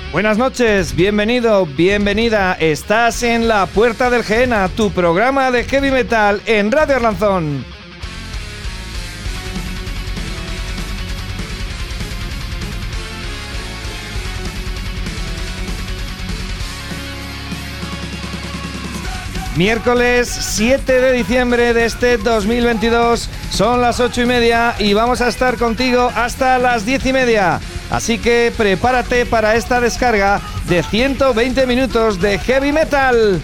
Buenas noches, bienvenido, bienvenida. Estás en La Puerta del Gehenna, tu programa de heavy metal en Radio Arlanzón. Miércoles 7 de diciembre de este 2022, son las 8:30 y vamos a estar contigo hasta las 10:30. Así que prepárate para esta descarga de 120 minutos de heavy metal.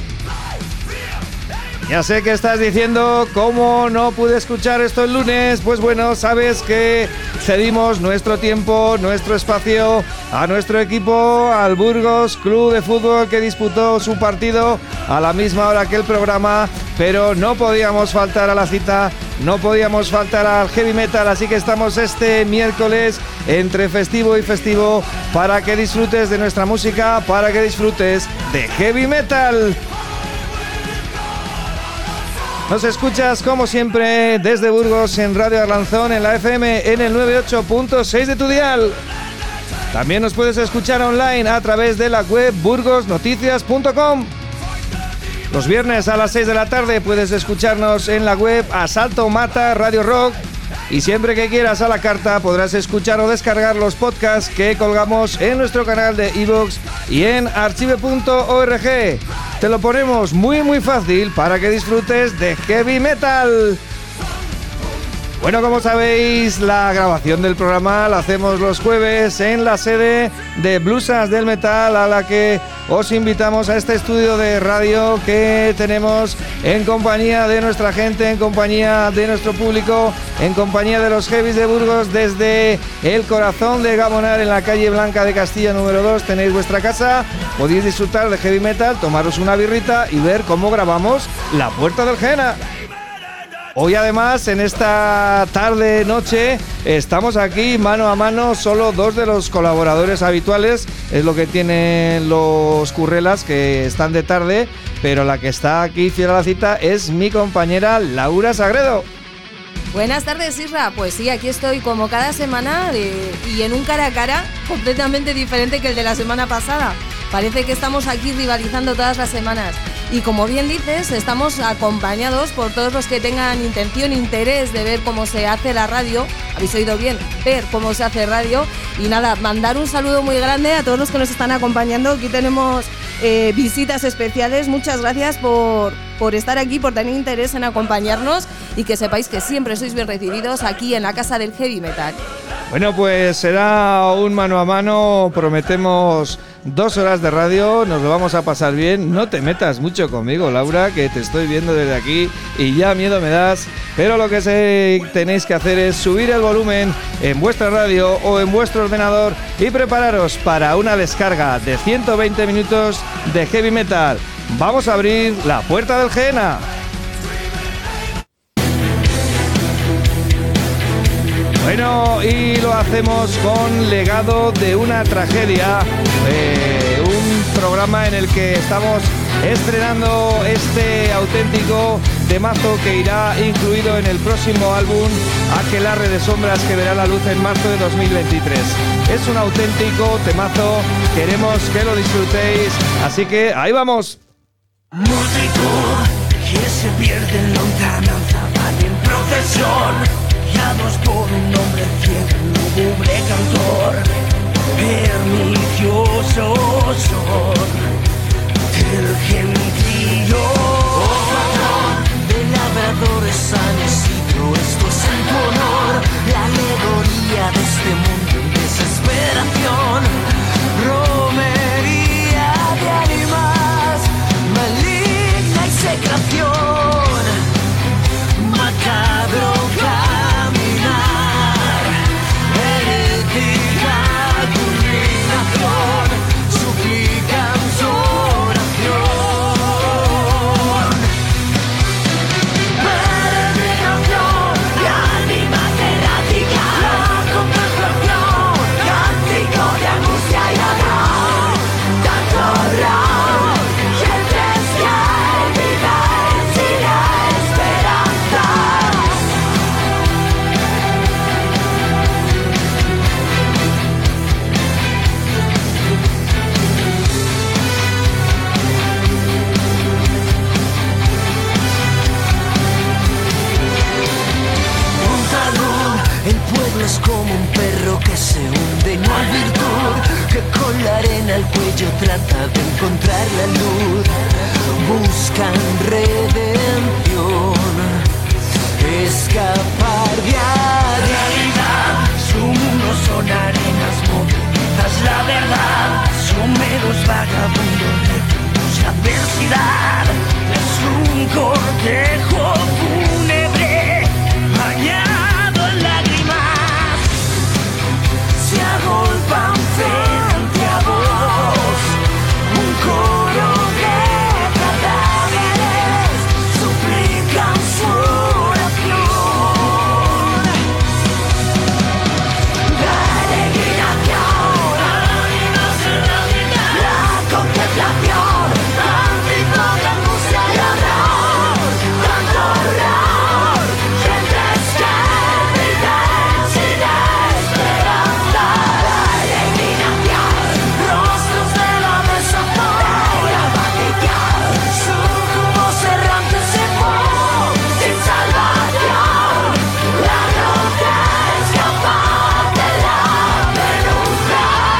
Ya sé que estás diciendo, ¿cómo no pude escuchar esto el lunes? Pues bueno, sabes que cedimos nuestro tiempo, nuestro espacio a nuestro equipo, al Burgos Club de Fútbol, que disputó su partido a la misma hora que el programa, pero no podíamos faltar a la cita, no podíamos faltar al heavy metal, así que estamos este miércoles entre festivo y festivo para que disfrutes de nuestra música, para que disfrutes de heavy metal. Nos escuchas como siempre desde Burgos en Radio Arlanzón, en la FM, en el 98.6 de tu dial. También nos puedes escuchar online a través de la web burgosnoticias.com. Los viernes a las 6 de la tarde puedes escucharnos en la web Asalto Mata Radio Rock. Y siempre que quieras a la carta podrás escuchar o descargar los podcasts que colgamos en nuestro canal de iVoox y en archive.org. Te lo ponemos muy fácil para que disfrutes de heavy metal. Bueno, como sabéis, la grabación del programa la hacemos los jueves en la sede de Blusas del Metal, a la que os invitamos a este estudio de radio que tenemos en compañía de nuestra gente, en compañía de nuestro público, en compañía de los heavies de Burgos, desde el corazón de Gamonar, en la calle Blanca de Castilla número 2. Tenéis vuestra casa, podéis disfrutar de heavy metal, tomaros una birrita y ver cómo grabamos La Puerta del Gehenna. Hoy además, en esta tarde-noche, estamos aquí mano a mano, solo dos de los colaboradores habituales, es lo que tienen los currelas que están de tarde, pero la que está aquí fiel a la cita es mi compañera Laura Sagredo. Buenas tardes, Isra. Pues sí, aquí estoy como cada semana y en un cara a cara completamente diferente que el de la semana pasada. Parece que estamos aquí rivalizando todas las semanas. Y como bien dices, estamos acompañados por todos los que tengan intención, interés de ver cómo se hace la radio. Habéis oído bien, ver cómo se hace radio. Y nada, mandar un saludo muy grande a todos los que nos están acompañando. Aquí tenemos visitas especiales. Muchas gracias por estar aquí, por tener interés en acompañarnos y que sepáis que siempre sois bien recibidos aquí en la Casa del Heavy Metal. Bueno, pues será un mano a mano, prometemos 2 horas de radio, nos lo vamos a pasar bien. No te metas mucho conmigo, Laura, que te estoy viendo desde aquí y ya miedo me das, pero lo que tenéis que hacer es subir el volumen en vuestra radio o en vuestro ordenador y prepararos para una descarga de 120 minutos de heavy metal. Vamos a abrir La Puerta del Gehenna. Bueno, y lo hacemos con Legado de una tragedia, un programa en el que estamos estrenando este auténtico temazo que irá incluido en el próximo álbum Aquelarre de Sombras, que verá la luz en marzo de 2023. Es un auténtico temazo, queremos que lo disfrutéis, así que ahí vamos. Multitud que se pierde en lontananza, van en procesión, guiados por un hombre ciego, lúgubre cantor. Perniciosos son el gentío. Oh patrón de labradores, San Isidro, esto es en tu honor, la alegoría de este mundo en desesperación. Romería de ánimas, maligna execración, macabro caminar, herética culminación, suplican trata de encontrar la luz, buscan redención, escapar de la realidad. Su mundo son arenas movidas, la verdad, son meros vagabundos, busca adversidad, es un cortejo fúnebre bañado en lágrimas, se agolpan frente a vos, un coro de cadáveres suplican su oración. La alegrización, la contemplación, tránsito de angustia y horror, tanto horror, gentes que viven sin esperanza. La alegrización, rostros de la desazón, sucubos errantes se fueron sin salvación. La noche escapar de la penumbra.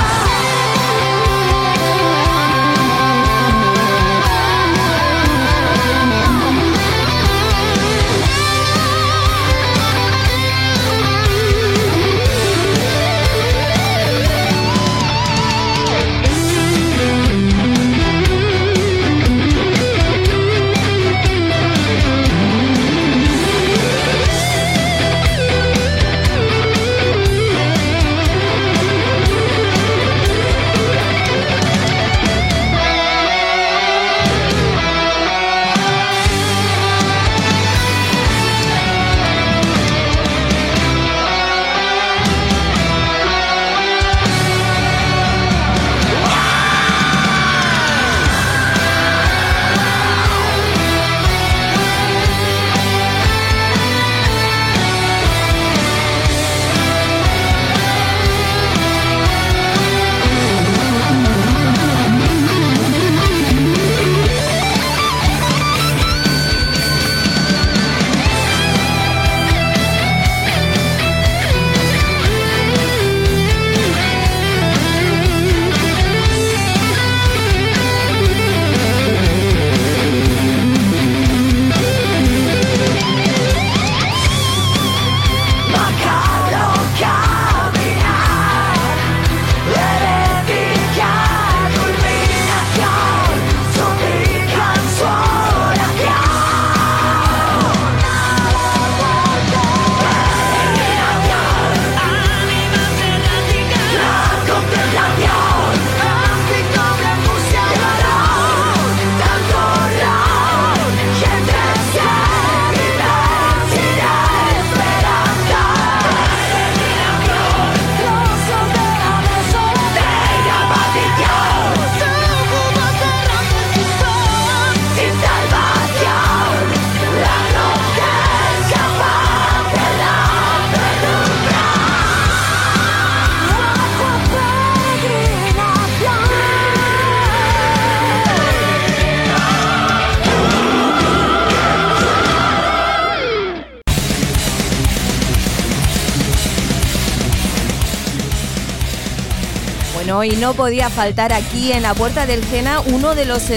Y no podía faltar aquí en la Puerta del Jena uno de los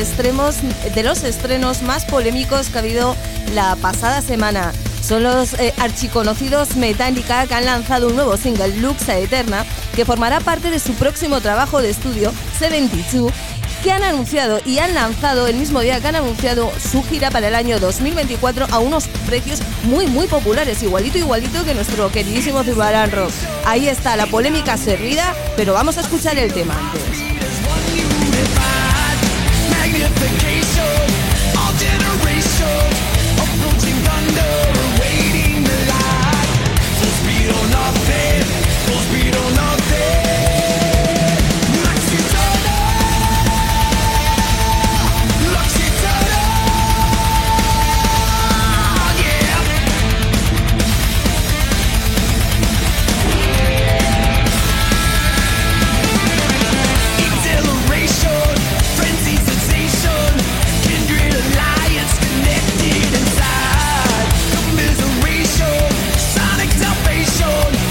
estrenos más polémicos que ha habido la pasada semana. Son los archiconocidos Metallica, que han lanzado un nuevo single, Lux Aeterna, que formará parte de su próximo trabajo de estudio, 72, que han anunciado y han lanzado el mismo día que han anunciado su gira para el año 2024 a unos precios muy populares, igualito que nuestro queridísimo Zurbarán Rock. Ahí está la polémica servida, pero vamos a escuchar el tema antes. Alliance connected inside. Commiseration, sonic salvation.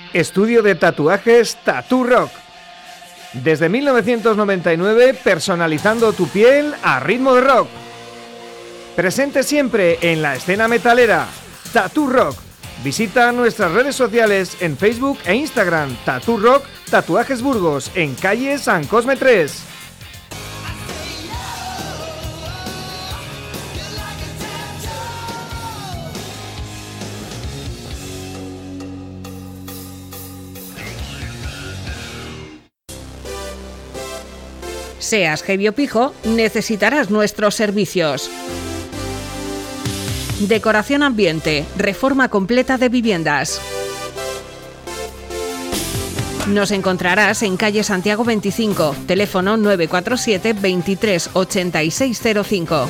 Estudio de tatuajes Tattoo Rock. Desde 1999, personalizando tu piel a ritmo de rock. Presente siempre en la escena metalera. Tattoo Rock. Visita nuestras redes sociales en Facebook e Instagram. Tattoo Rock Tatuajes Burgos, en calle San Cosme 3. Seas heavy o pijo, necesitarás nuestros servicios. Decoración ambiente, reforma completa de viviendas. Nos encontrarás en calle Santiago 25, teléfono 947 23 8605.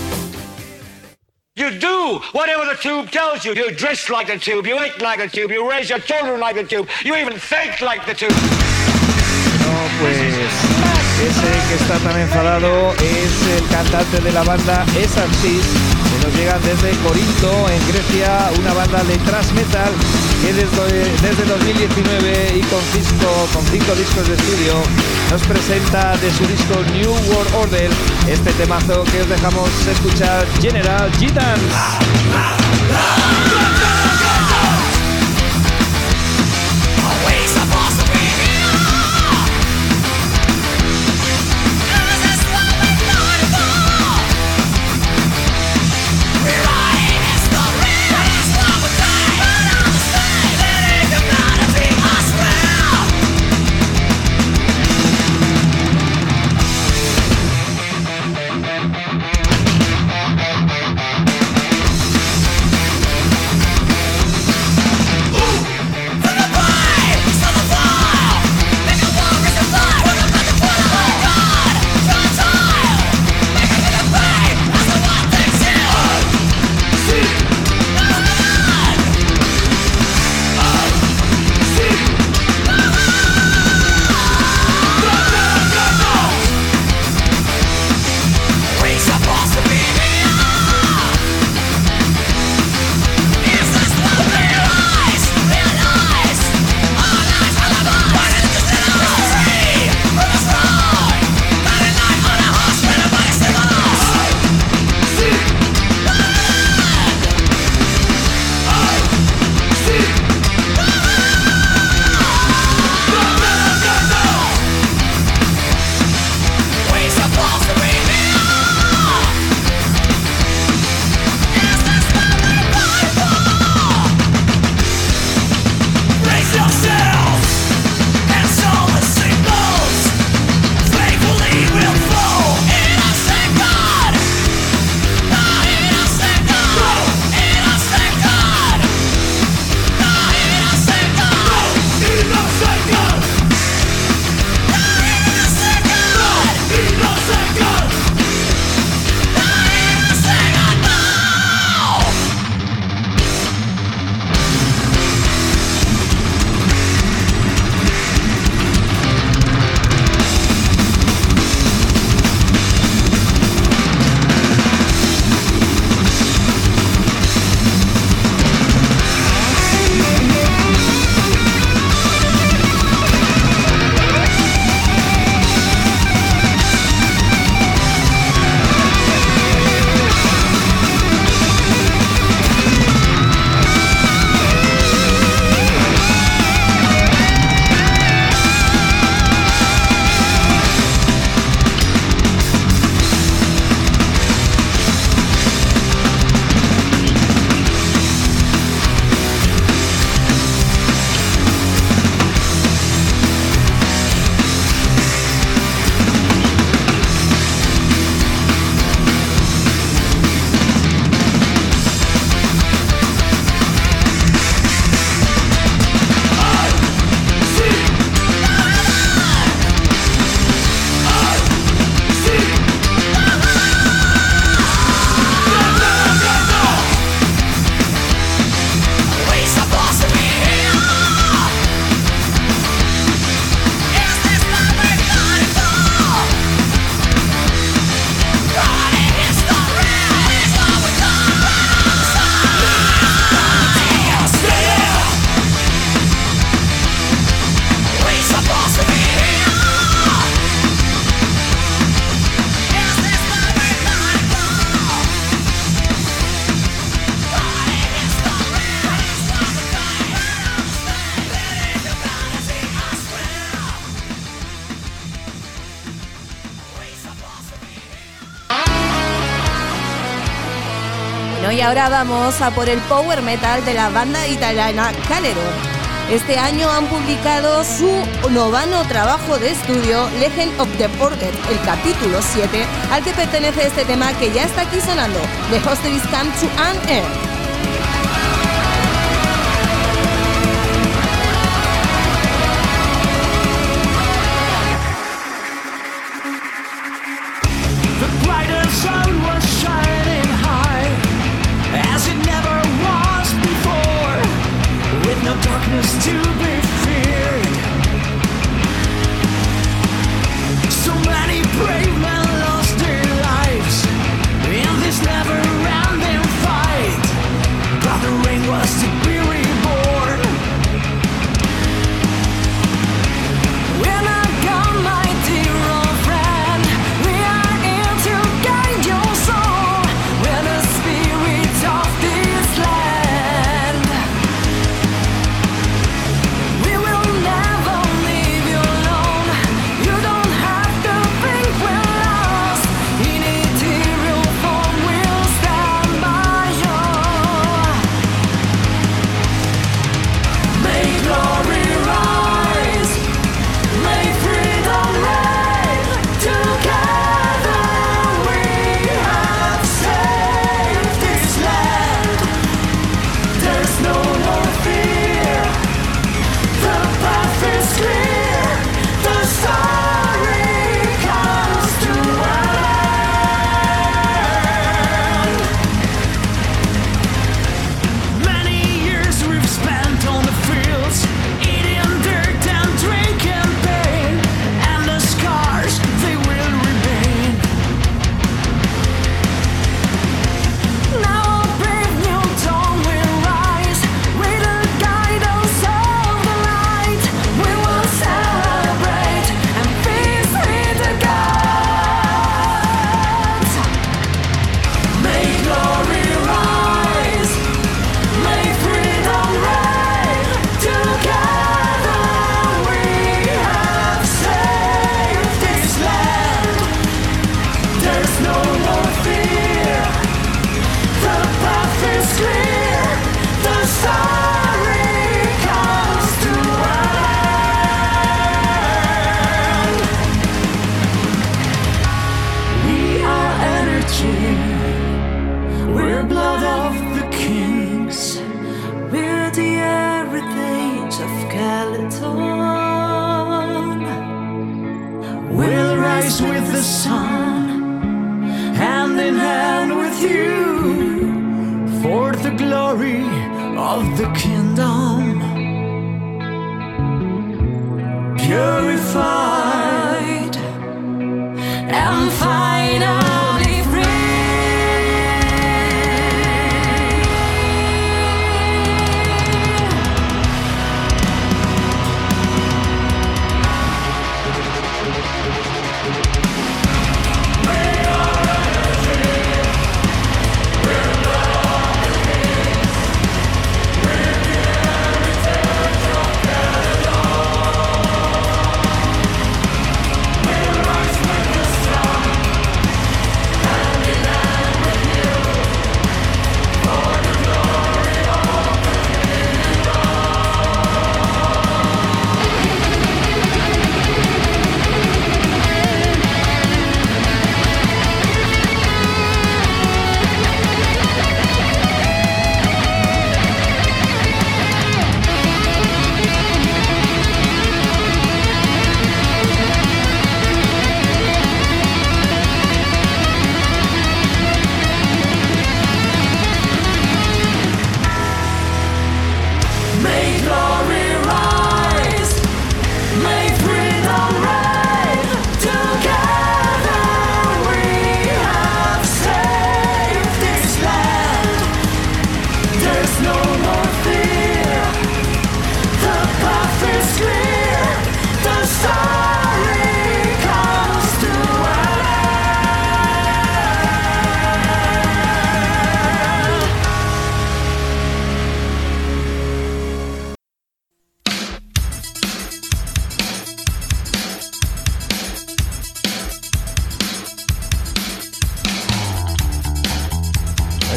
You do whatever the tube tells you. You dress like the tube, you eat like the tube, you raise your children like the tube, you even think like the tube. No, pues ese que está tan enfadado es el cantante de la banda Exarchis, que nos llega desde Corinto, en Grecia, una banda de thrash metal que desde 2019 y con 5 discos de estudio nos presenta de su disco New World Order este temazo que os dejamos escuchar, General G-Dance. y ahora vamos a por el power metal de la banda italiana Calero. Este año han publicado su 9º trabajo de estudio, Legend of the Forget, el capítulo 7, al que pertenece este tema que ya está aquí sonando, The Hostilities Come to an End. No darkness to be feared. So many brave men lost their lives in this never-ending fight. But the ring was to be reborn. We're not gone, my dear old friend. We are here to guide your soul. We're the spirit of this land.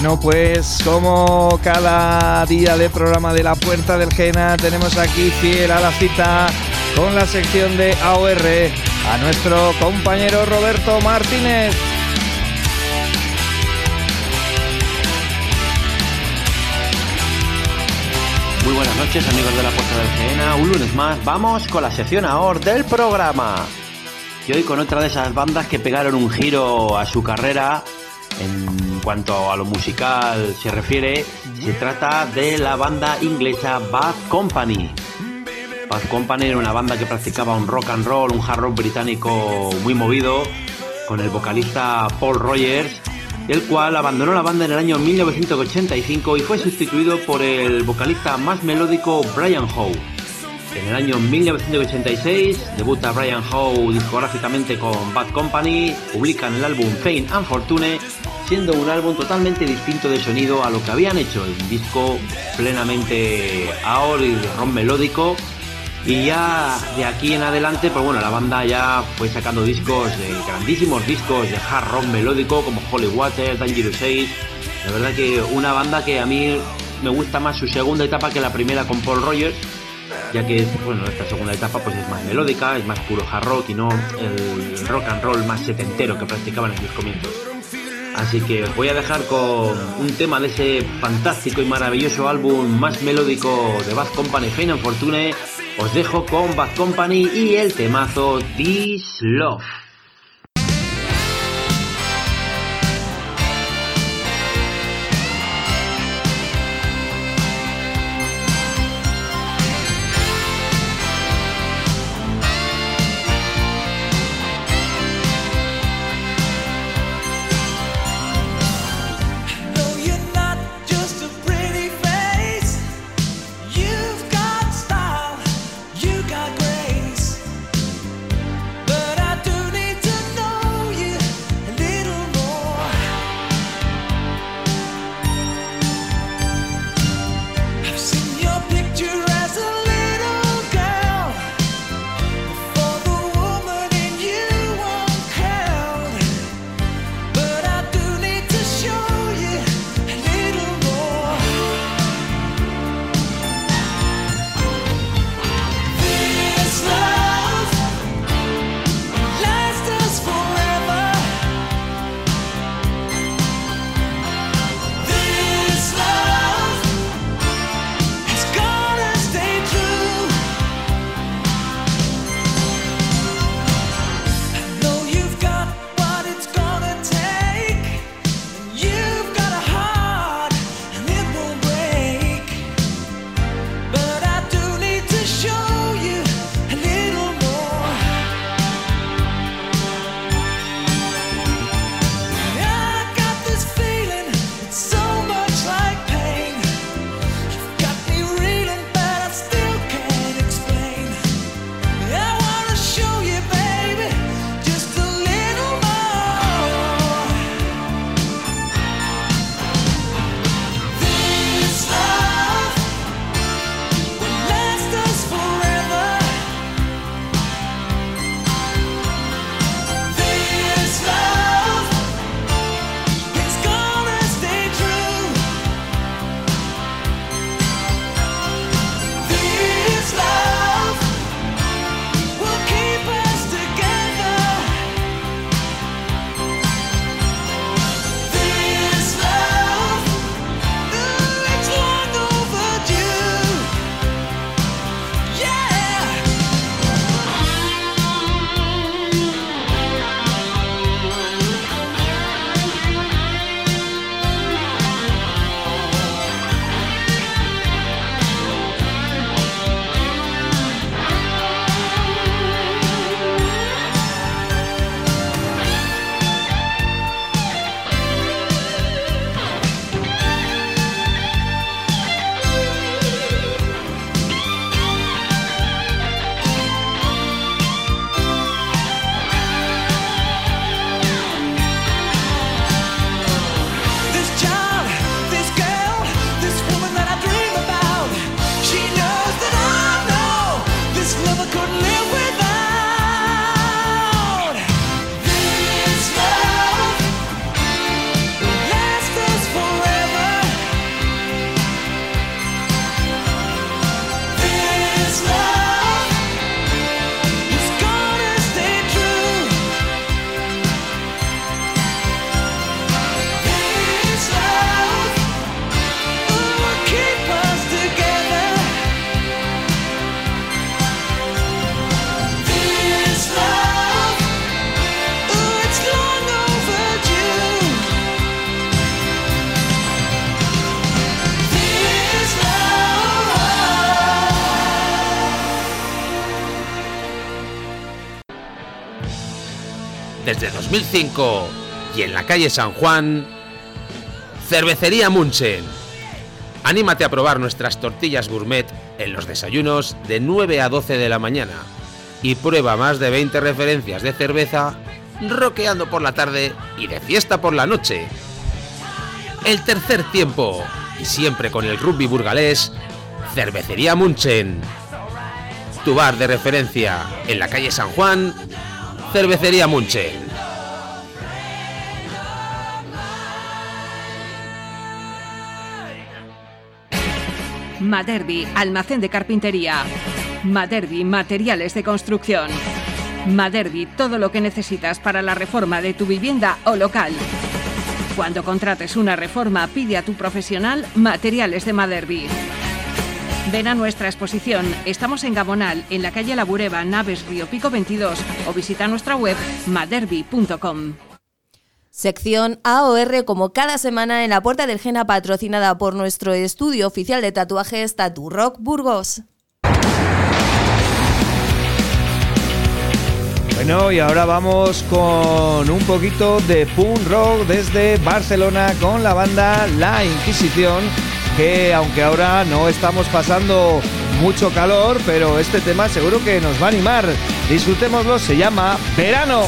Bueno, pues como cada día de programa de La Puerta del Jena, tenemos aquí fiel a la cita con la sección de AOR a nuestro compañero Roberto Martínez. Muy buenas noches, amigos de La Puerta del Jena. Un lunes más vamos con la sección AOR del programa. Y hoy con otra de esas bandas que pegaron un giro a su carrera en cuanto a lo musical se refiere. Se trata de la banda inglesa Bad Company. Bad Company era una banda que practicaba un rock and roll, un hard rock británico muy movido, con el vocalista Paul Rogers, el cual abandonó la banda en el año 1985 y fue sustituido por el vocalista más melódico Brian Howe. En el año 1986 debuta Brian Howe discográficamente con Bad Company, publican el álbum Fame and Fortune, siendo un álbum totalmente distinto de sonido a lo que habían hecho, un disco plenamente AOR y de rock melódico. Y ya de aquí en adelante, pues bueno, la banda ya fue sacando discos, grandísimos discos de hard rock melódico como Holy Water, Dangerous Ace. La verdad que una banda que a mí me gusta más su segunda etapa que la primera con Paul Rogers, ya que bueno, esta segunda etapa pues es más melódica, es más puro hard rock y no el rock and roll más setentero que practicaban en sus comienzos. Así que os voy a dejar con un tema de ese fantástico y maravilloso álbum más melódico de Bad Company, Fame and Fortune. Os dejo con Bad Company y el temazo This Love. Forever. desde 2005. Y en la calle San Juan, Cervecería Munchen. Anímate a probar nuestras tortillas gourmet en los desayunos de 9 a 12 de la mañana y prueba más de 20 referencias de cerveza rockeando por la tarde y de fiesta por la noche. El tercer tiempo, y siempre con el rugby burgalés, Cervecería Munchen. Tu bar de referencia en la calle San Juan, Cervecería Munchen. Maderbi, almacén de carpintería. Maderbi, materiales de construcción. Maderbi, todo lo que necesitas para la reforma de tu vivienda o local. Cuando contrates una reforma, pide a tu profesional Materiales de Maderbi. Ven a nuestra exposición. Estamos en Gamonal, en la calle La Bureba, Naves Río Pico 22, o visita nuestra web maderbi.com. Sección AOR, como cada semana en la Puerta del Jena, patrocinada por nuestro estudio oficial de tatuajes Tattoo Rock Burgos. Bueno, y ahora vamos con un poquito de punk rock desde Barcelona con la banda La Inquisición, que aunque ahora no estamos pasando mucho calor, pero este tema seguro que nos va a animar. Disfrutémoslo, se llama Verano.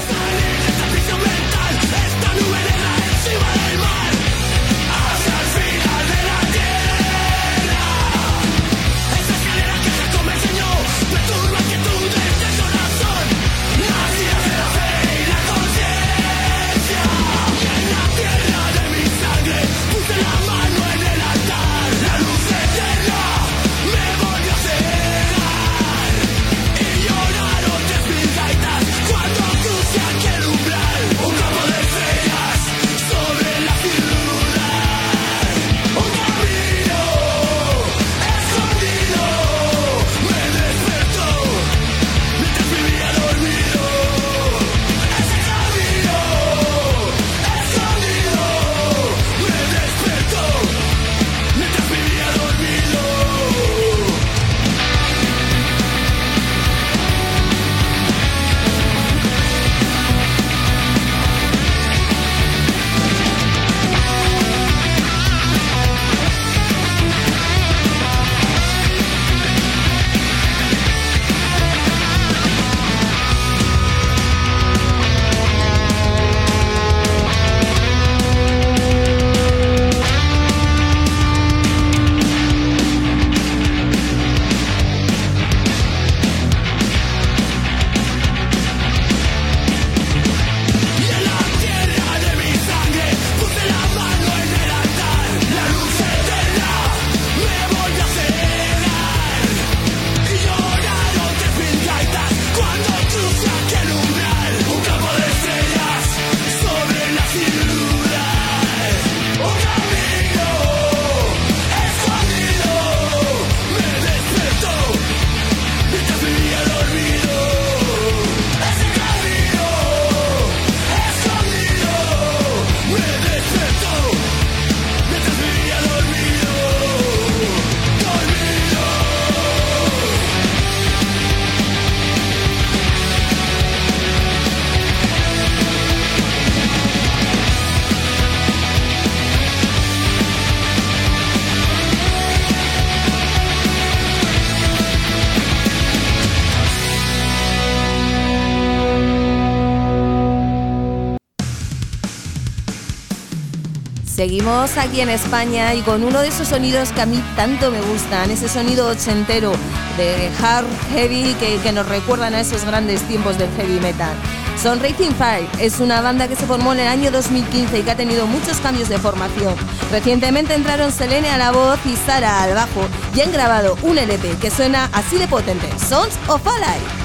Seguimos aquí en España y con uno de esos sonidos que a mí tanto me gustan, ese sonido ochentero de hard heavy que nos recuerdan a esos grandes tiempos del heavy metal. Son Raging Fire, es una banda que se formó en el año 2015 y que ha tenido muchos cambios de formación. Recientemente entraron Selene a la voz y Sara al bajo y han grabado un LP que suena así de potente, Sons of Alive.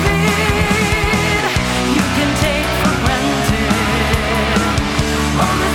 On the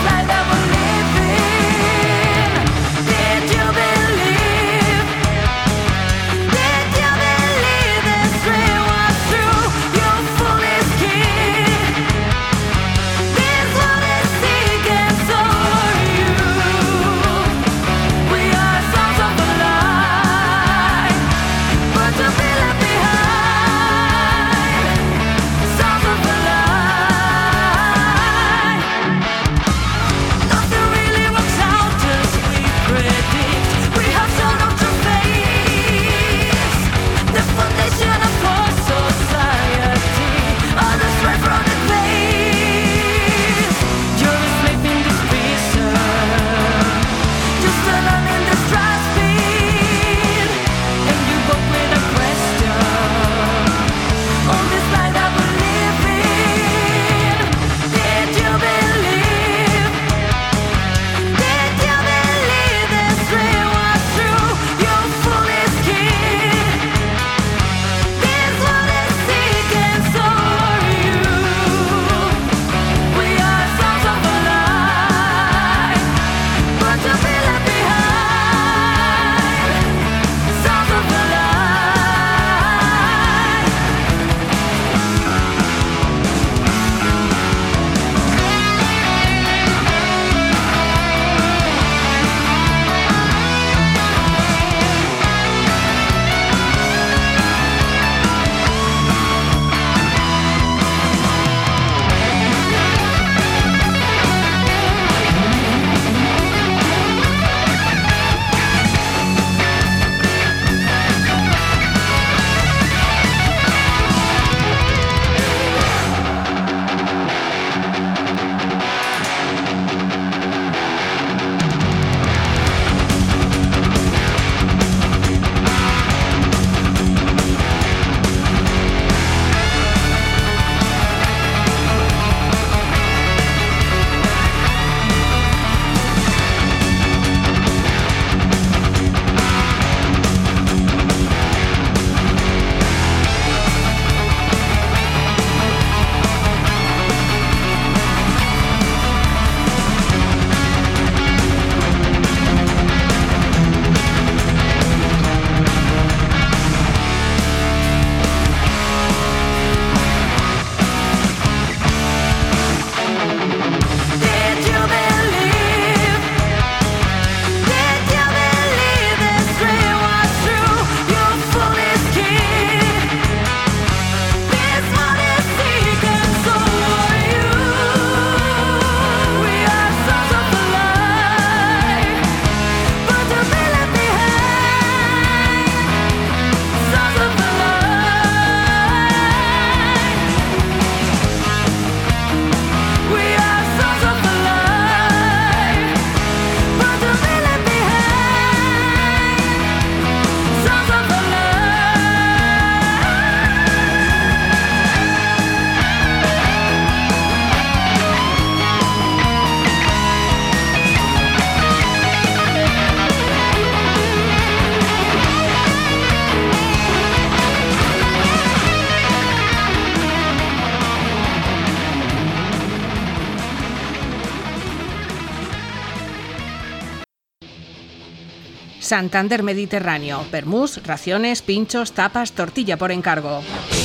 Santander Mediterráneo. Vermús, raciones, pinchos, tapas, tortilla por encargo.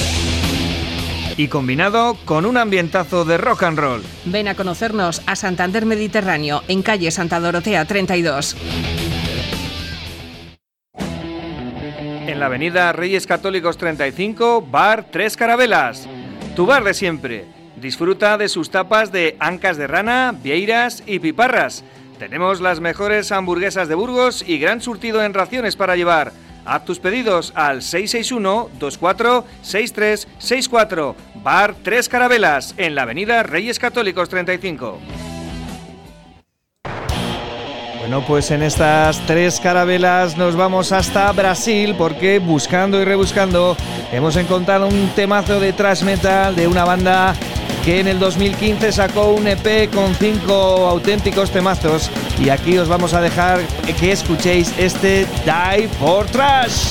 Y combinado con un ambientazo de rock and roll. Ven a conocernos a Santander Mediterráneo, en calle Santa Dorotea 32. En la avenida Reyes Católicos 35, Bar Tres Carabelas. Tu bar de siempre. Disfruta de sus tapas de ancas de rana, vieiras y piparras. Tenemos las mejores hamburguesas de Burgos y gran surtido en raciones para llevar. Haz tus pedidos al 661-246364. Bar Tres Carabelas, en la avenida Reyes Católicos 35. Bueno, pues en estas Tres Carabelas nos vamos hasta Brasil, porque buscando y rebuscando hemos encontrado un temazo de thrash metal de una banda que en el 2015 sacó un EP con 5 auténticos temazos, y aquí os vamos a dejar que escuchéis este Die for Thrash.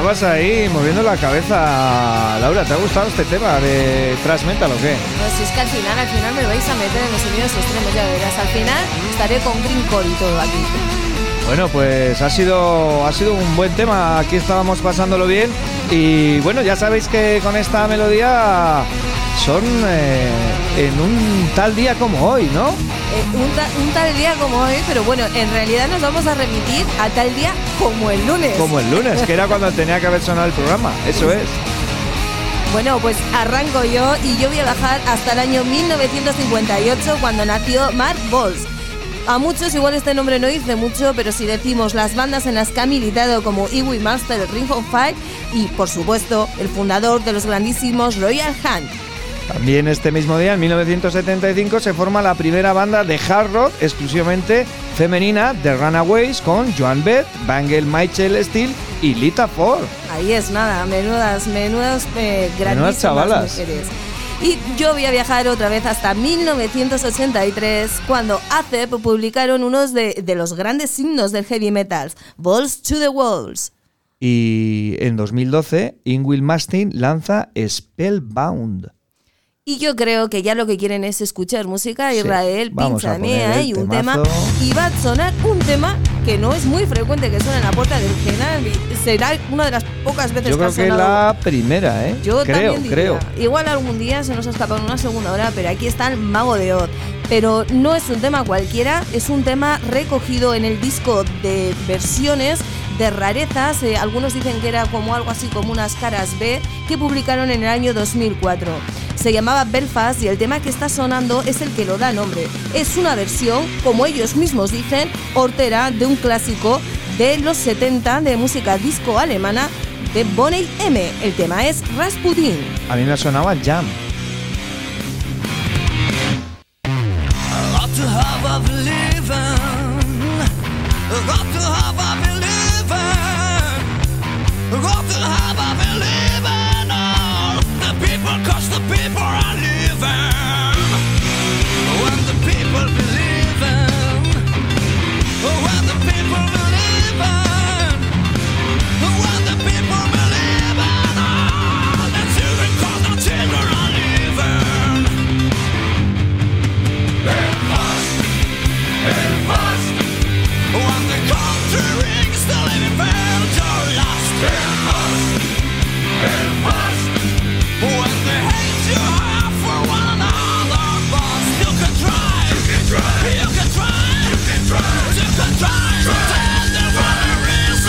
estabas ahí moviendo la cabeza, Laura. ¿Te ha gustado este tema de thrash metal o qué? Pues es que al final me vais a meter en los sonidos extremos, ya verás. Al final estaré con greencore y todo aquí. Bueno, pues ha sido un buen tema. Aquí estábamos pasándolo bien. Y bueno, ya sabéis que con esta melodía son en un tal día como hoy, ¿no? Un tal día como hoy, pero bueno, en realidad nos vamos a remitir a tal día como el lunes. Como el lunes, que era cuando tenía que haber sonado el programa. Eso es. Bueno, pues arranco yo y yo voy a viajar hasta el año 1958, cuando nació Mark Boals. A muchos igual este nombre no dice mucho, pero si decimos las bandas en las que ha militado como Iwi Master, el Ring of Fire y, por supuesto, el fundador de los grandísimos Royal Hunt. También este mismo día, en 1975, se forma la primera banda de hard rock exclusivamente femenina, The Runaways, con Joan Beth, Bangel Michael Steele y Lita Ford. Ahí es nada, menudas grandísimas chavalas. Mujeres. Y yo voy a viajar otra vez hasta 1983, cuando ACEP publicaron unos de los grandes himnos del heavy metal, Balls to the Walls. Y en 2012, Ingrid Mastin lanza Spellbound. Y yo creo que ya lo que quieren es escuchar música. Sí, Israel, pínchame ahí un tema. Y va a sonar un tema que no es muy frecuente que suene en la puerta del general. Será una de las pocas veces yo que ha creo que sonado. la primera, ¿eh? Yo creo. Igual algún día se nos ha escapado en una segunda hora, pero aquí está el Mago de Oz. Pero no es un tema cualquiera, es un tema recogido en el disco de versiones de rarezas, algunos dicen que era como algo así como unas caras B, que publicaron en el año 2004. Se llamaba Belfast y el tema que está sonando es el que lo da nombre. Es una versión, como ellos mismos dicen, hortera de un clásico de los 70 de música disco alemana de Boney M. El tema es Rasputin. A mí me sonaba Jam. Cause the people are living. When the people believe in. When the people believe in. When the people believe in. Oh, the children cause the children are living. It must. When the country rings the living bell to last. It must. When they hate you have for one another, but you can try, to tell them what there is.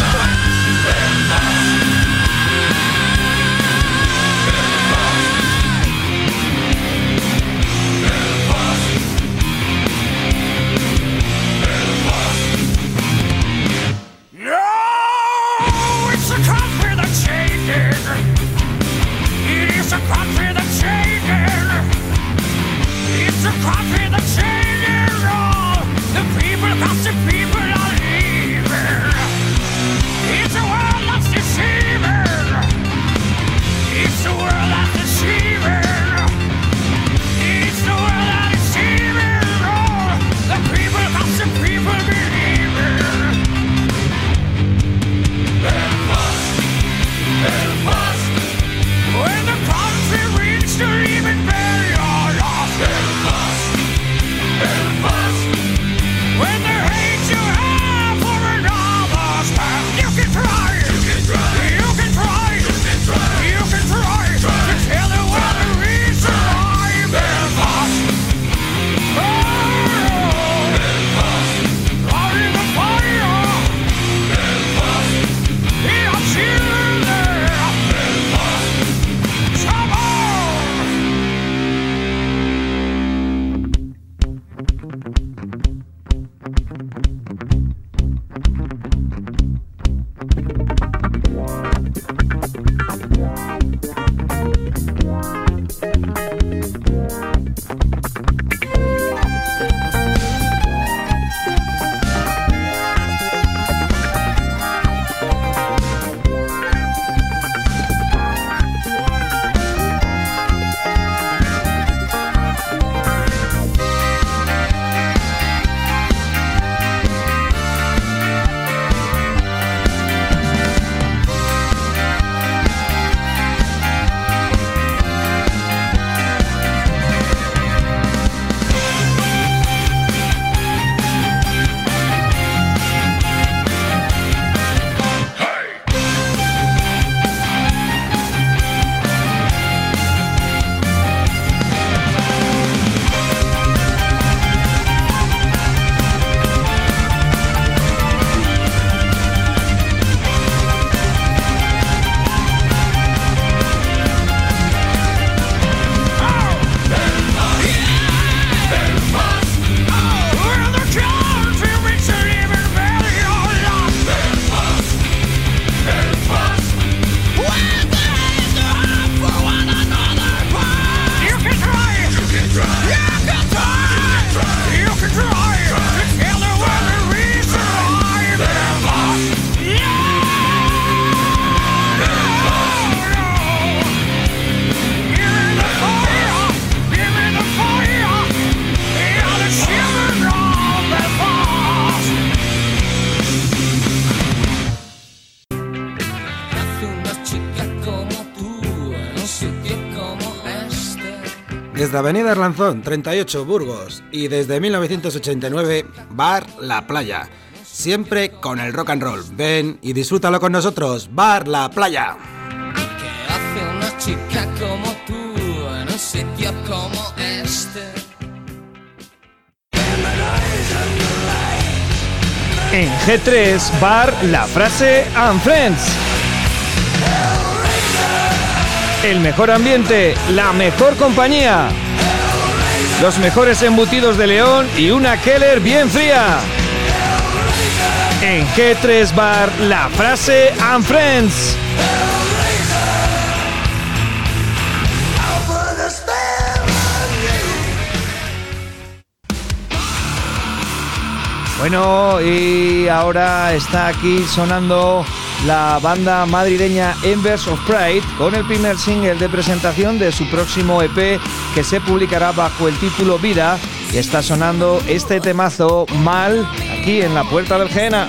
No, it's a country that's changing. It's a country that's changing. It's a country that's changing. Oh, the people, cause the people are leaving. It's a world that's deceiving. It's a world that's deceiving. It's the world that's deceiving. Oh, the people, cause the people believing. It must. When the country reads to even bury your loss. It must. Desde Avenida Arlanzón, 38, Burgos, y desde 1989, Bar La Playa. Siempre con el rock and roll. Ven y disfrútalo con nosotros. Bar La Playa. ¿Qué hace una chica como tú en un sitio como este? En G3, Bar La Frase and Friends. El mejor ambiente, la mejor compañía. Los mejores embutidos de León y una Keller bien fría. En G3 Bar La Frase and Friends. Bueno, y ahora está aquí sonando la banda madrileña Embers of Pride con el primer single de presentación de su próximo EP que se publicará bajo el título Vida, y está sonando este temazo Mal aquí en la Puerta del Jena.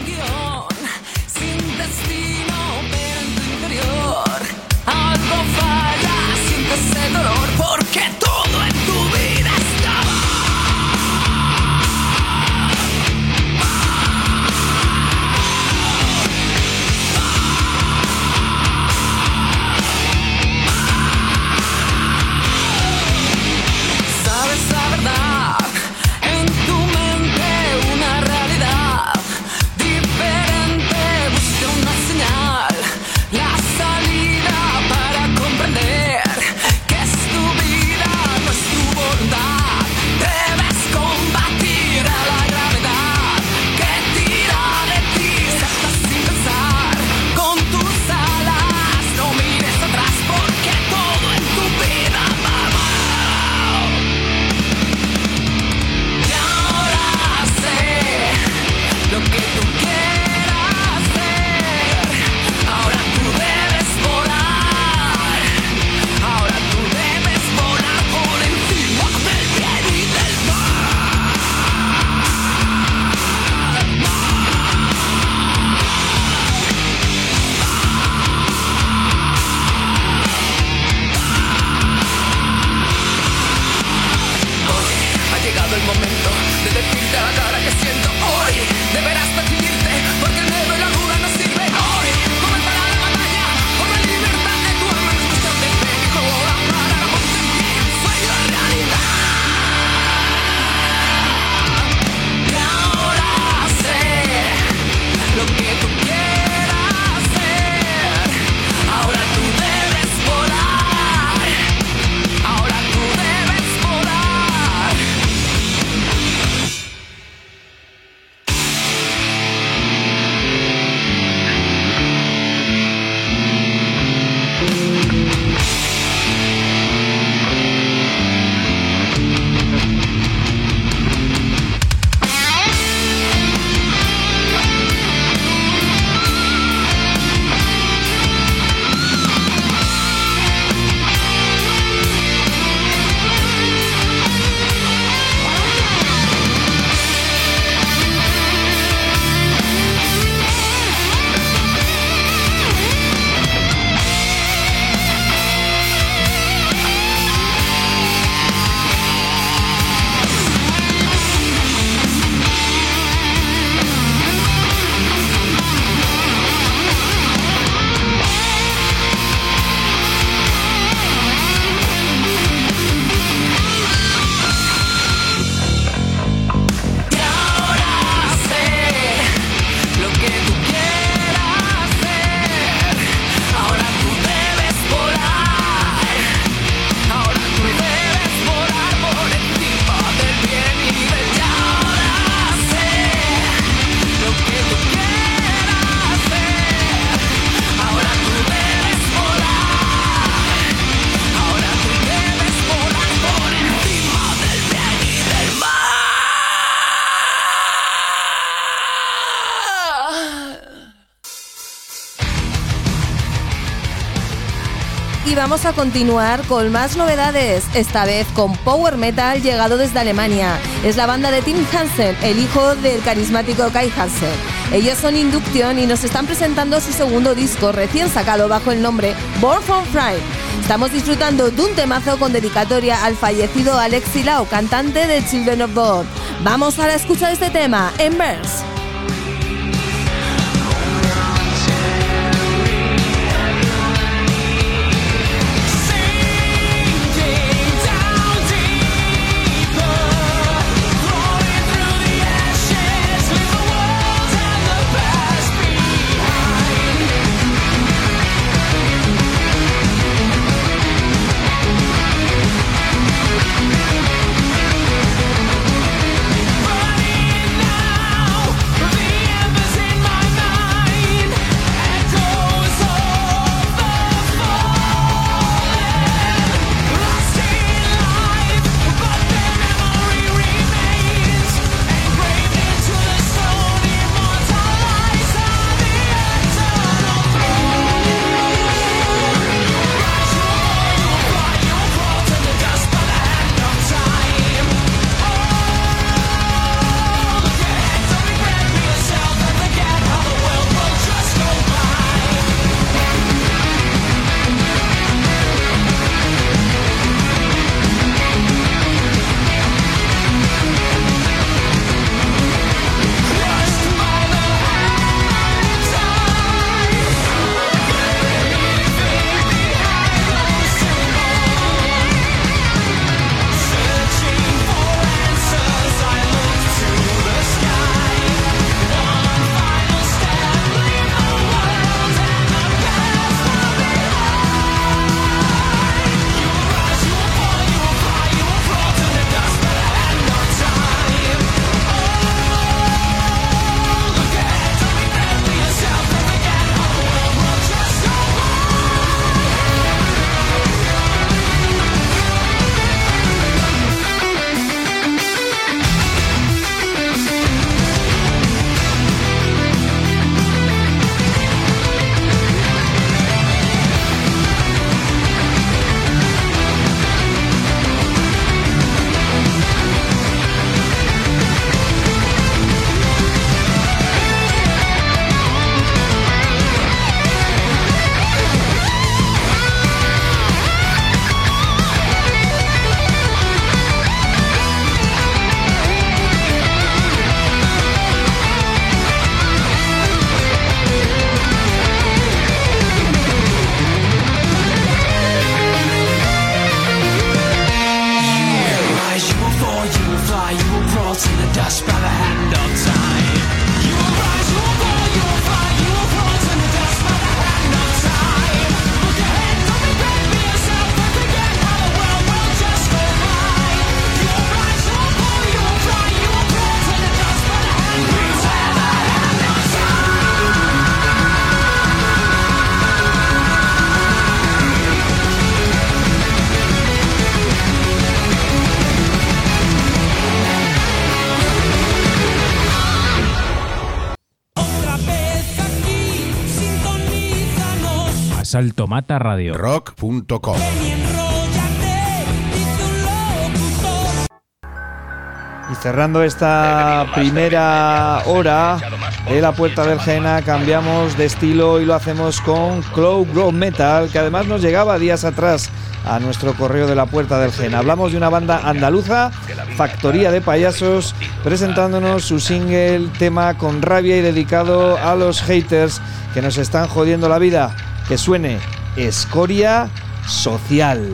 Y vamos a continuar con más novedades, esta vez con Power Metal llegado desde Alemania. Es la banda de Tim Hansen, el hijo del carismático Kai Hansen. Ellos son Induction y nos están presentando su segundo disco recién sacado bajo el nombre Born from Pride. Estamos disfrutando de un temazo con dedicatoria al fallecido Alex Silao, cantante de Children of God. Vamos a escuchar este tema, Embers. Salto Mata Radio. Rock.com. Y cerrando esta primera hora de la Puerta del Jena, cambiamos de estilo y lo hacemos con Cloud Grow Metal, que además nos llegaba días atrás a nuestro correo de la Puerta del Jena. Hablamos de una banda andaluza, Factoría de Payasos, presentándonos su single, tema con rabia y dedicado a los haters que nos están jodiendo la vida. Que suene Escoria Social.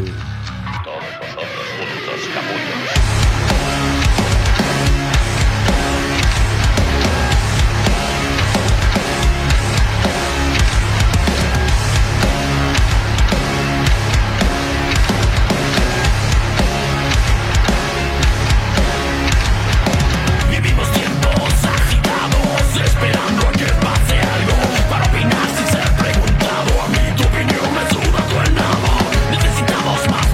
Necesitamos más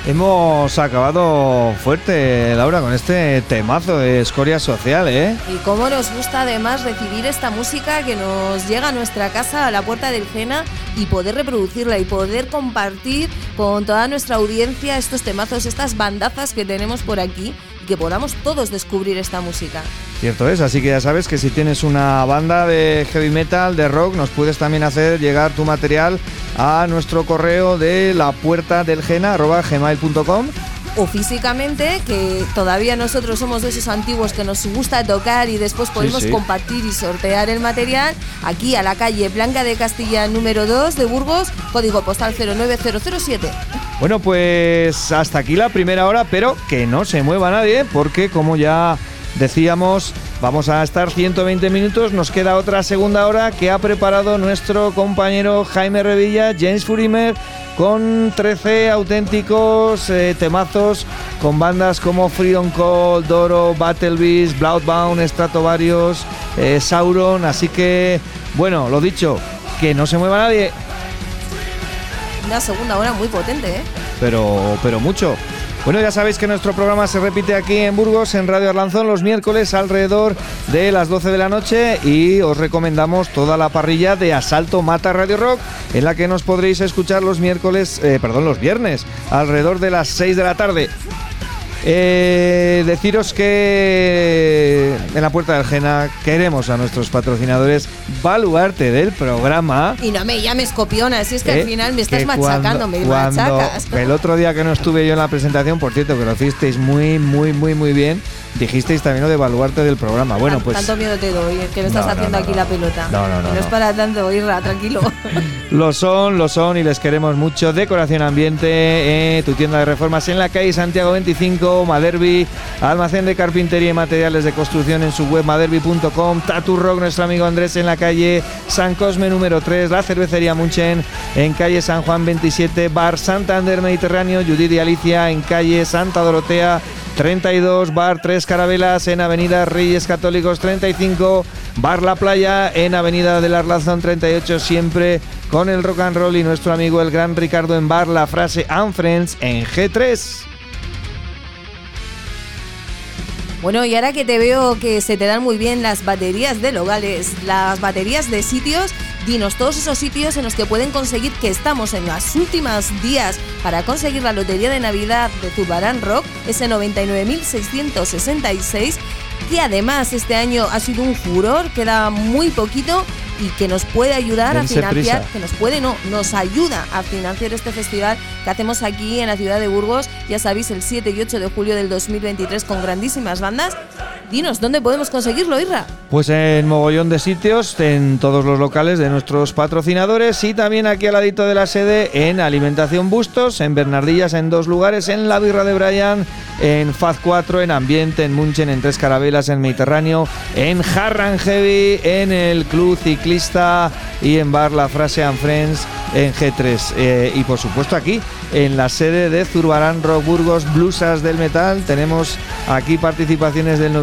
Hemos acabado fuerte, Laura, con este temazo de Escoria Social, ¿eh? Y cómo nos gusta además recibir esta música que nos llega a nuestra casa, a la puerta del Jena, y poder reproducirla y poder compartir con toda nuestra audiencia estos temazos, estas bandazas que tenemos por aquí, y que podamos todos descubrir esta música. Cierto es, así que ya sabes que si tienes una banda de heavy metal, de rock, nos puedes también hacer llegar tu material a nuestro correo de lapuertadelgena@gmail.com. O físicamente, que todavía nosotros somos de esos antiguos que nos gusta tocar y después podemos compartir y sortear el material, aquí a la calle Blanca de Castilla número 2 de Burgos, código postal 09007. Bueno, pues hasta aquí la primera hora, pero que no se mueva nadie, porque como ya decíamos, vamos a estar 120 minutos, nos queda otra segunda hora que ha preparado nuestro compañero Jaime Revilla, James Furimer, con 13 auténticos temazos, con bandas como Freedom Call, Doro, Battle Beast, Bloodbound, Stratovarius, Sauron, así que, bueno, lo dicho, que no se mueva nadie. Una segunda hora muy potente, ¿eh? Pero mucho. Bueno, ya sabéis que nuestro programa se repite aquí en Burgos, en Radio Arlanzón, los miércoles alrededor de las 12 de la noche, y os recomendamos toda la parrilla de Asalto Mata Radio Rock, en la que nos podréis escuchar los viernes, alrededor de las 6 de la tarde. Deciros que en la puerta del Jena queremos a nuestros patrocinadores, baluarte del programa. Y no me llames copiona, si es que al final me estás machacando, me machacas. El otro día que no estuve yo en la presentación, por cierto, que lo hicisteis muy bien, dijisteis también lo de baluarte del programa. Bueno, pues tanto miedo te doy, que no estás haciendo aquí la pelota. No es para tanto, Irra, tranquilo. Lo son y les queremos mucho. Decoración Ambiente, tu tienda de reformas en la calle Santiago 25, Maderbi, almacén de carpintería y materiales de construcción en su web maderbi.com, Tattoo Rock, nuestro amigo Andrés en la calle San Cosme número 3, la cervecería Munchen en calle San Juan 27, Bar Santander Mediterráneo, Judith y Alicia en calle Santa Dorotea 32, Bar Tres Carabelas en Avenida Reyes Católicos 35, Bar La Playa en Avenida del Arlanzón 38, siempre con el rock and roll y nuestro amigo el gran Ricardo en Bar La Frase and Friends en G3. Bueno, y ahora que te veo que se te dan muy bien las baterías de locales, las baterías de sitios, dinos todos esos sitios en los que pueden conseguir, que estamos en los últimos días para conseguir la lotería de Navidad de Zurbarán Rock, ese 99.666, que además este año ha sido un furor, queda muy poquito y que nos puede ayudar a financiar, nos ayuda a financiar este festival que hacemos aquí en la ciudad de Burgos, ya sabéis, el 7 y 8 de julio del 2023 con grandísimas bandas. Dinos, ¿dónde podemos conseguirlo, Irra? Pues en mogollón de sitios, en todos los locales de nuestros patrocinadores y también aquí al ladito de la sede en Alimentación Bustos, en Bernardillas en 2 lugares, en La Birra de Brian, en Faz 4, en Ambiente, en Munchen, en Tres Carabelas, en Mediterráneo, en Harran Heavy, en el Club Ciclista y en Bar La Frase and Friends en G3. Y por supuesto aquí en la sede de Zurbarán Rock Burgos, Blusas del Metal, tenemos aquí participaciones del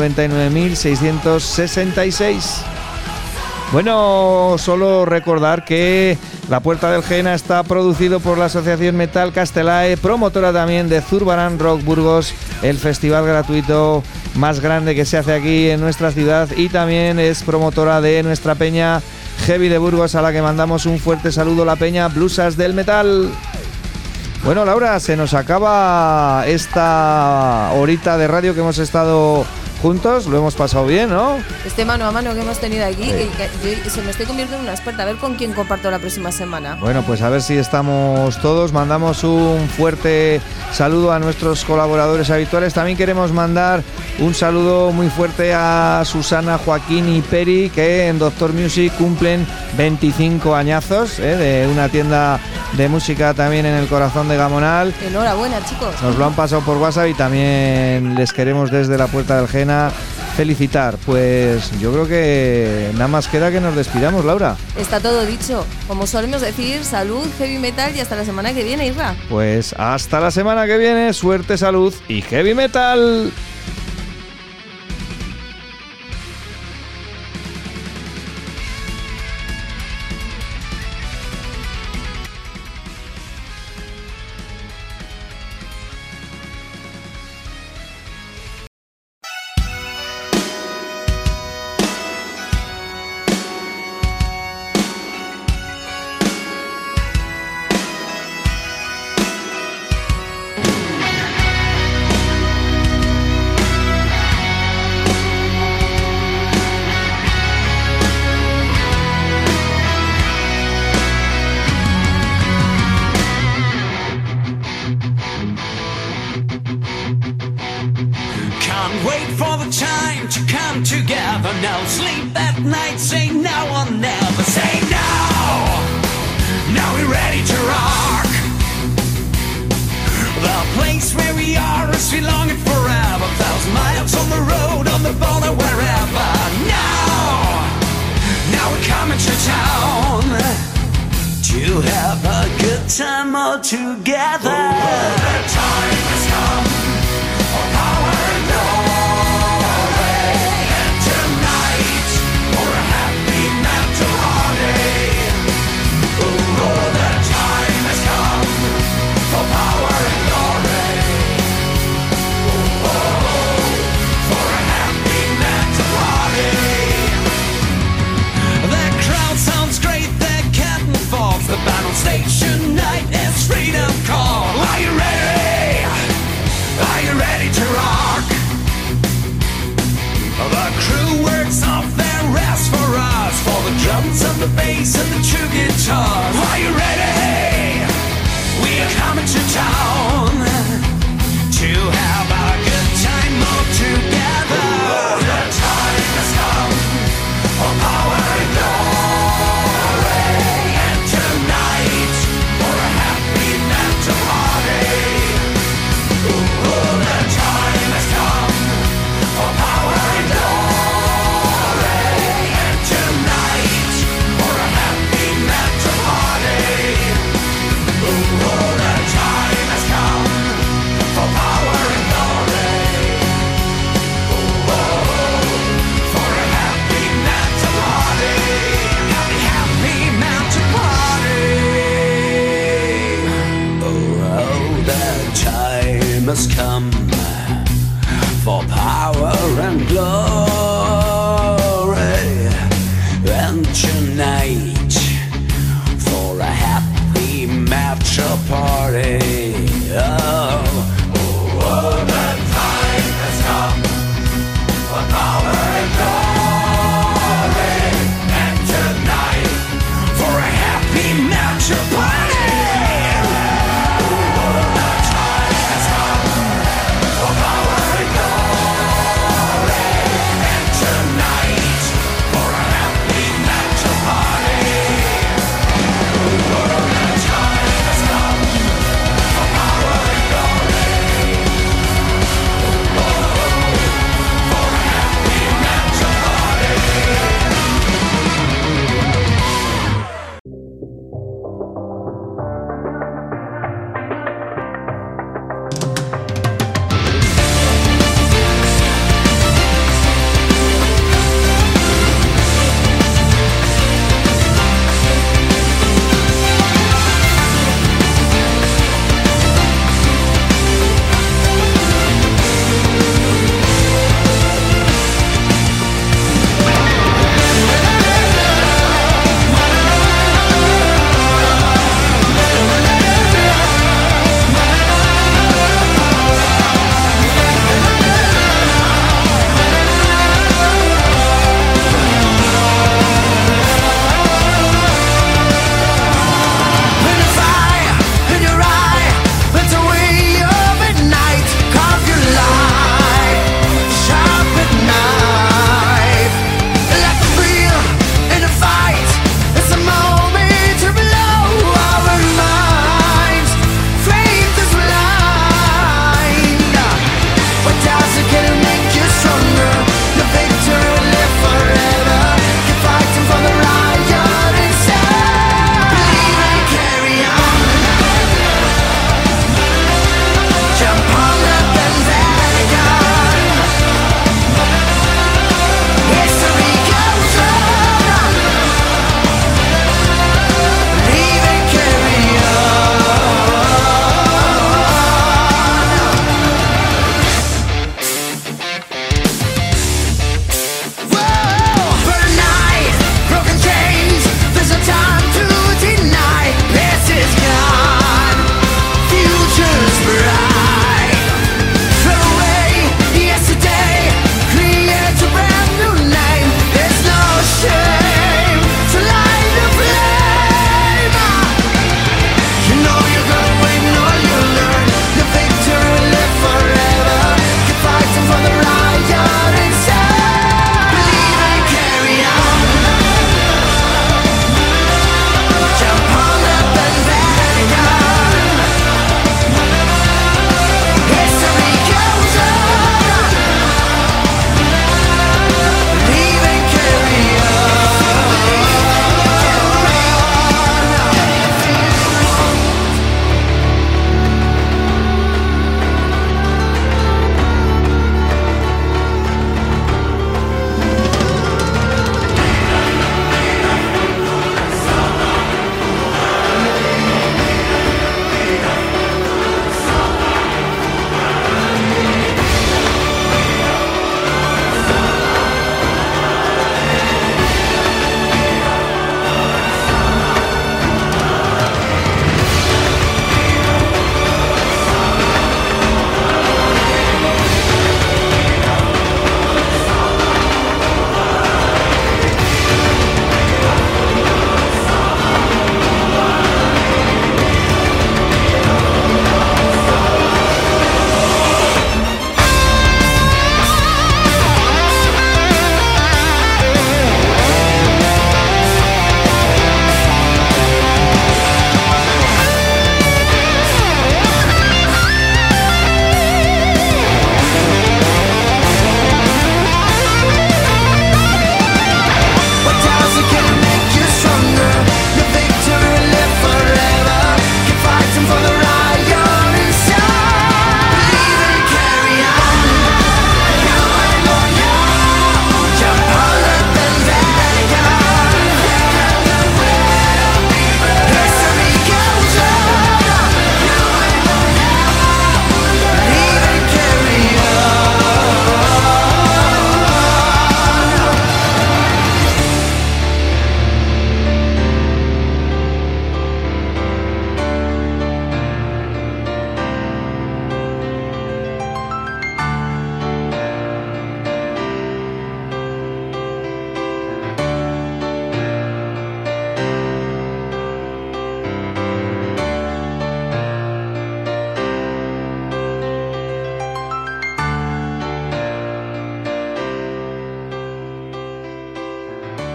99.666. Bueno, solo recordar que La Puerta del Jena está producido por la Asociación Metal Castelae, promotora también de Zurbarán Rock Burgos, el festival gratuito más grande que se hace aquí en nuestra ciudad, y también es promotora de nuestra peña Heavy de Burgos, a la que mandamos un fuerte saludo, la peña Blusas del Metal. Bueno, Laura, se nos acaba esta horita de radio que hemos estado juntos, lo hemos pasado bien, ¿no? Este mano a mano que hemos tenido aquí, que se me estoy convirtiendo en una experta. A ver con quién comparto la próxima semana. Bueno, pues a ver si estamos todos. Mandamos un fuerte saludo a nuestros colaboradores habituales. También queremos mandar un saludo muy fuerte a Susana, Joaquín y Peri, que en Doctor Music cumplen 25 añazos, de una tienda de música también en el corazón de Gamonal. Enhorabuena, chicos. Nos lo han pasado por WhatsApp y también les queremos desde la Puerta del Jena felicitar. Pues yo creo que nada más queda que nos despidamos, Laura. Está todo dicho. Como solemos decir, salud, heavy metal y hasta la semana que viene, Isra. Pues hasta la semana que viene, suerte, salud y heavy metal. sleep at night, say now or never, say now. Now we're ready to rock. The place where we are is we longing forever. 1,000 miles on the road, on the border, wherever. Now we're coming to town to have a good time all together. The time has come for power and glory, and tonight for a happy mental holiday. Oh, the time has come for power and glory. Oh, for a happy mental holiday. The crowd sounds great, the curtain falls, the band on stage tonight is freedom call. Are you ready? Are you ready to rock? The crew works off their rest for us, for the drums and the bass and the two guitars. Are you ready? We are coming to town to have a good time all together. The time has come for power and glory, and tonight for a happy mental holiday. The time has come for power and glory, and tonight for a happy mental holiday.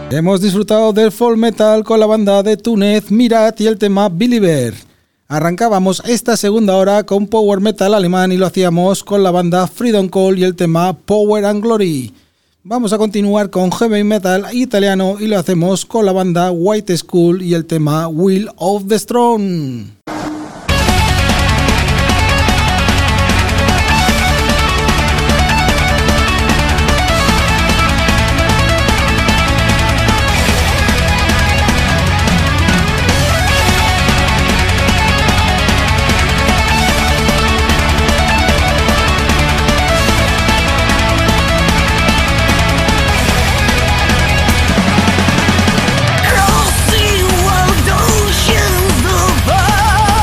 Hemos disfrutado del folk metal con la banda de Túnez, Mirat y el tema Believer. Arrancábamos esta segunda hora con power metal alemán y lo hacíamos con la banda Freedom Call y el tema Power and Glory. Vamos a continuar con heavy metal italiano y lo hacemos con la banda White Skull y el tema Will of the Strong. Crossing world oceans of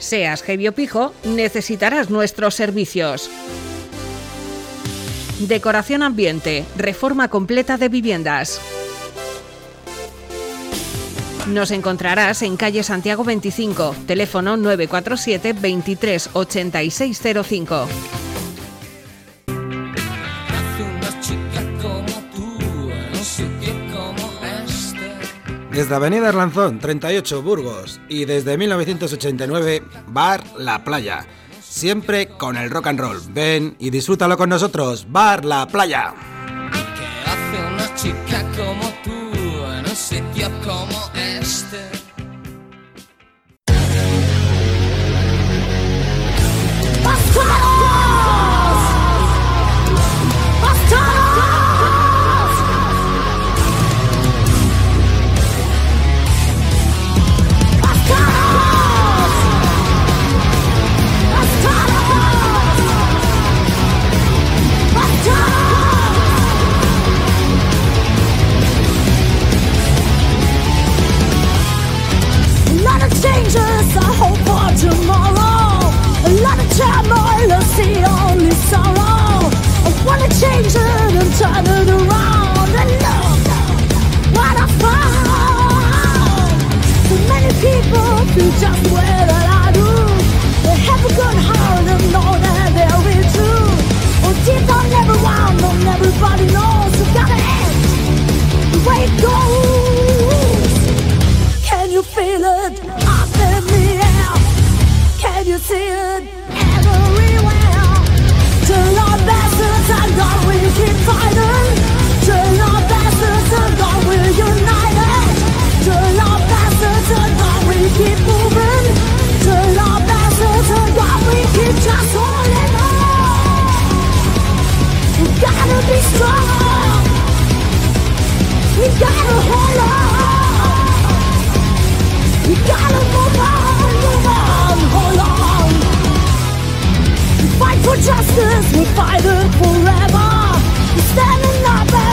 Seas heavy o pijo, necesitarás nuestros servicios. Decoración ambiente, reforma completa de viviendas. Nos encontrarás en calle Santiago 25, teléfono 947 23 8605. Desde Avenida Arlanzón 38 Burgos y desde 1989 Bar La Playa. Siempre con el rock and roll. Ven y disfrútalo con nosotros. Bar La Playa. ¿Qué hace una chica como tú en un sitio como este? Changes, I hope for tomorrow. A lot of turmoil, I see only sorrow. I wanna change it and turn it around. And look what I found. So many people feel just the way that I do. They have a good heart and know that they're real true. Oh, deep down everyone and everybody knows you gotta act the way it goes. Can you feel it? In the air, can you see it everywhere? Till our bastards are gone, we'll keep fighting. Till our bastards are gone, we're united. Till our bastards are gone, we keep moving. Till our bastards are gone, we keep just holding on. We gotta be strong. We gotta hold on. We gotta move on, hold on. We fight for justice, we fight it forever. We're standing up.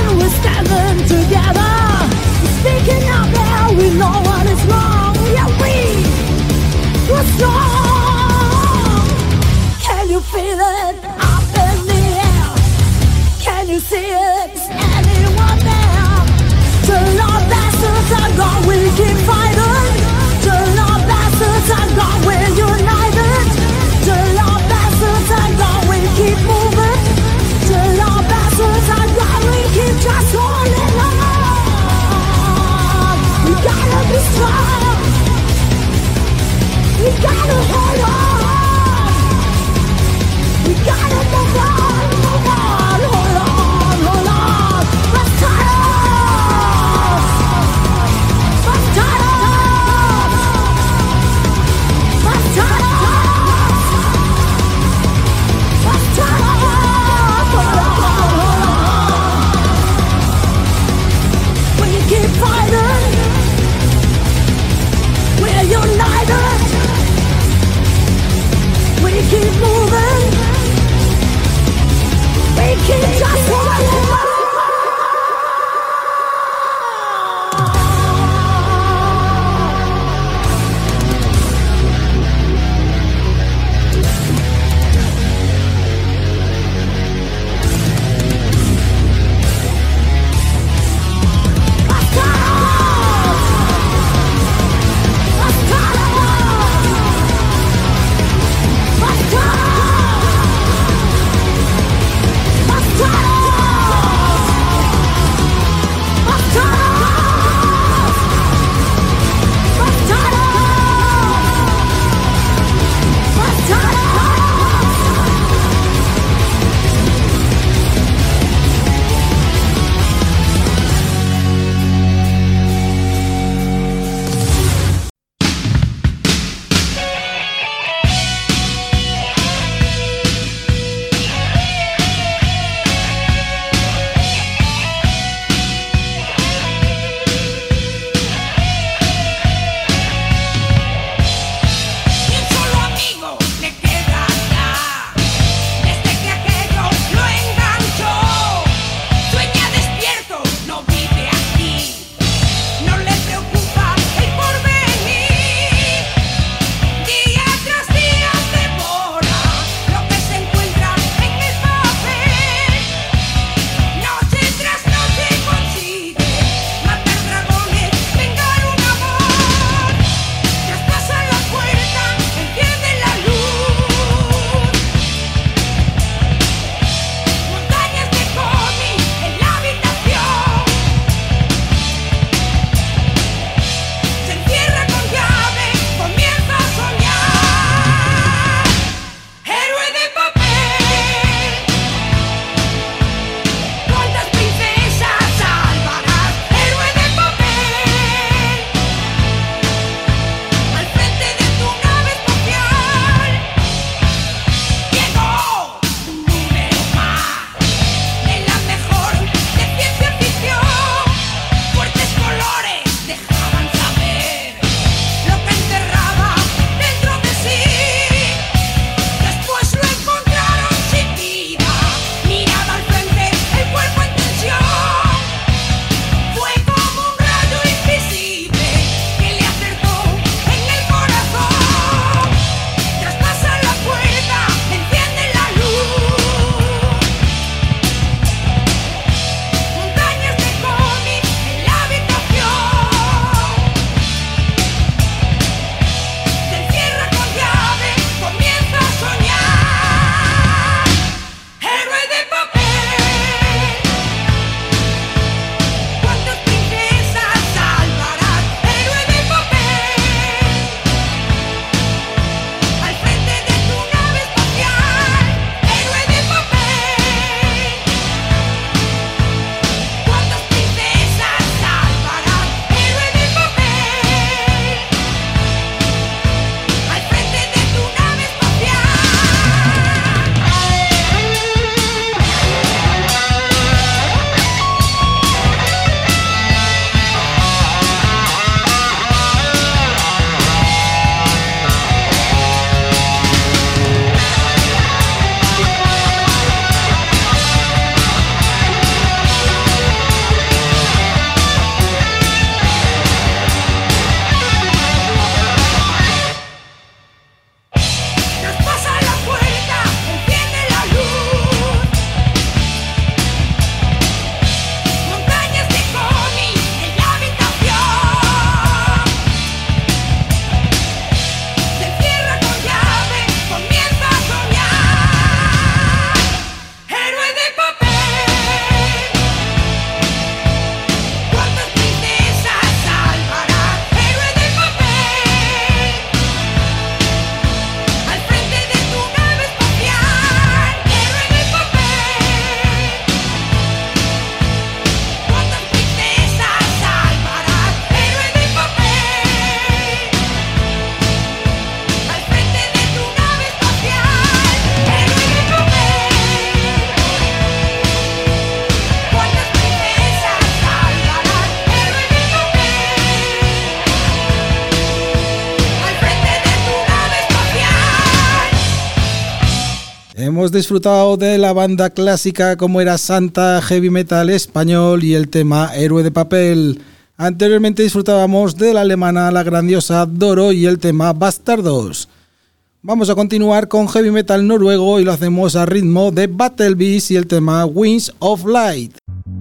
Hemos disfrutado de la banda clásica como era Santa, heavy metal español y el tema Héroe de Papel. Anteriormente disfrutábamos de la alemana La Grandiosa Doro y el tema Bastardos. Vamos a continuar con heavy metal noruego y lo hacemos a ritmo de Battle Beast y el tema Wings of Light.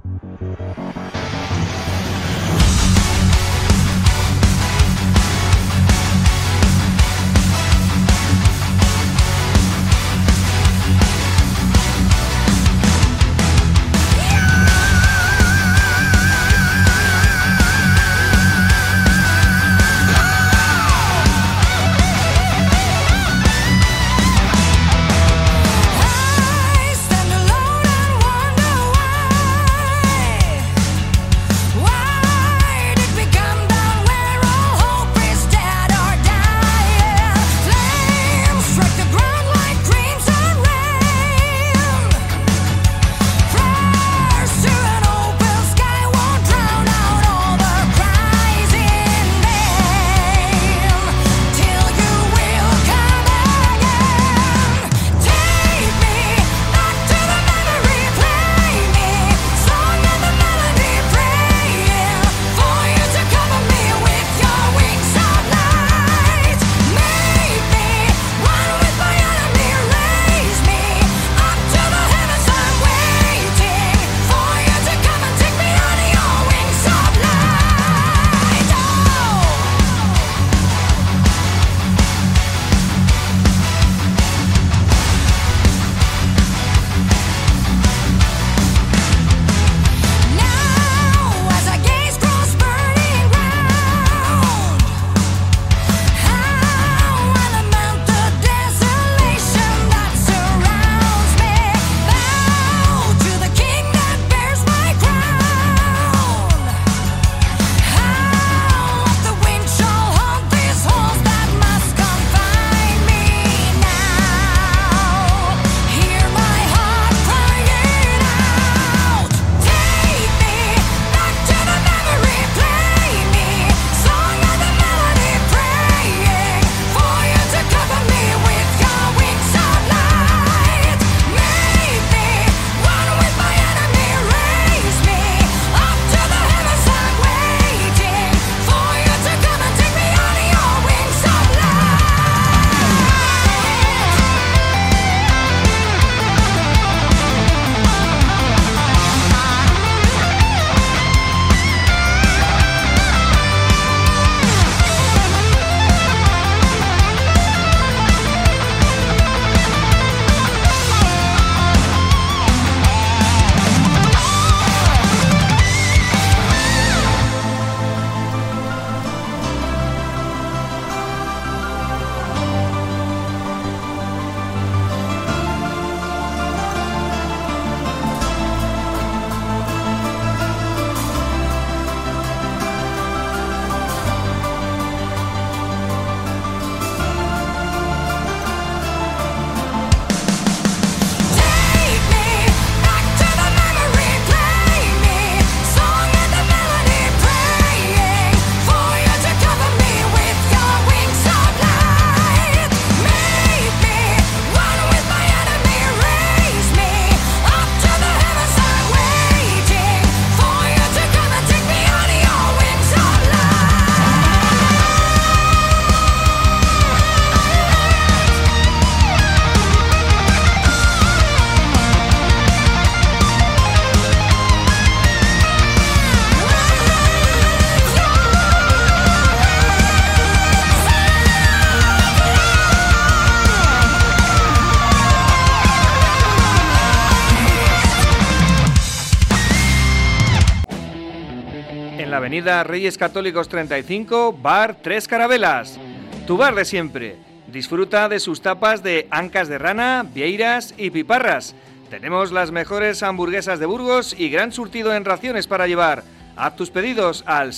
en la avenida Reyes Católicos 35, Bar Tres Carabelas. Tu bar de siempre. Disfruta de sus tapas de ancas de rana, vieiras y piparras. Tenemos las mejores hamburguesas de Burgos y gran surtido en raciones para llevar. Haz tus pedidos al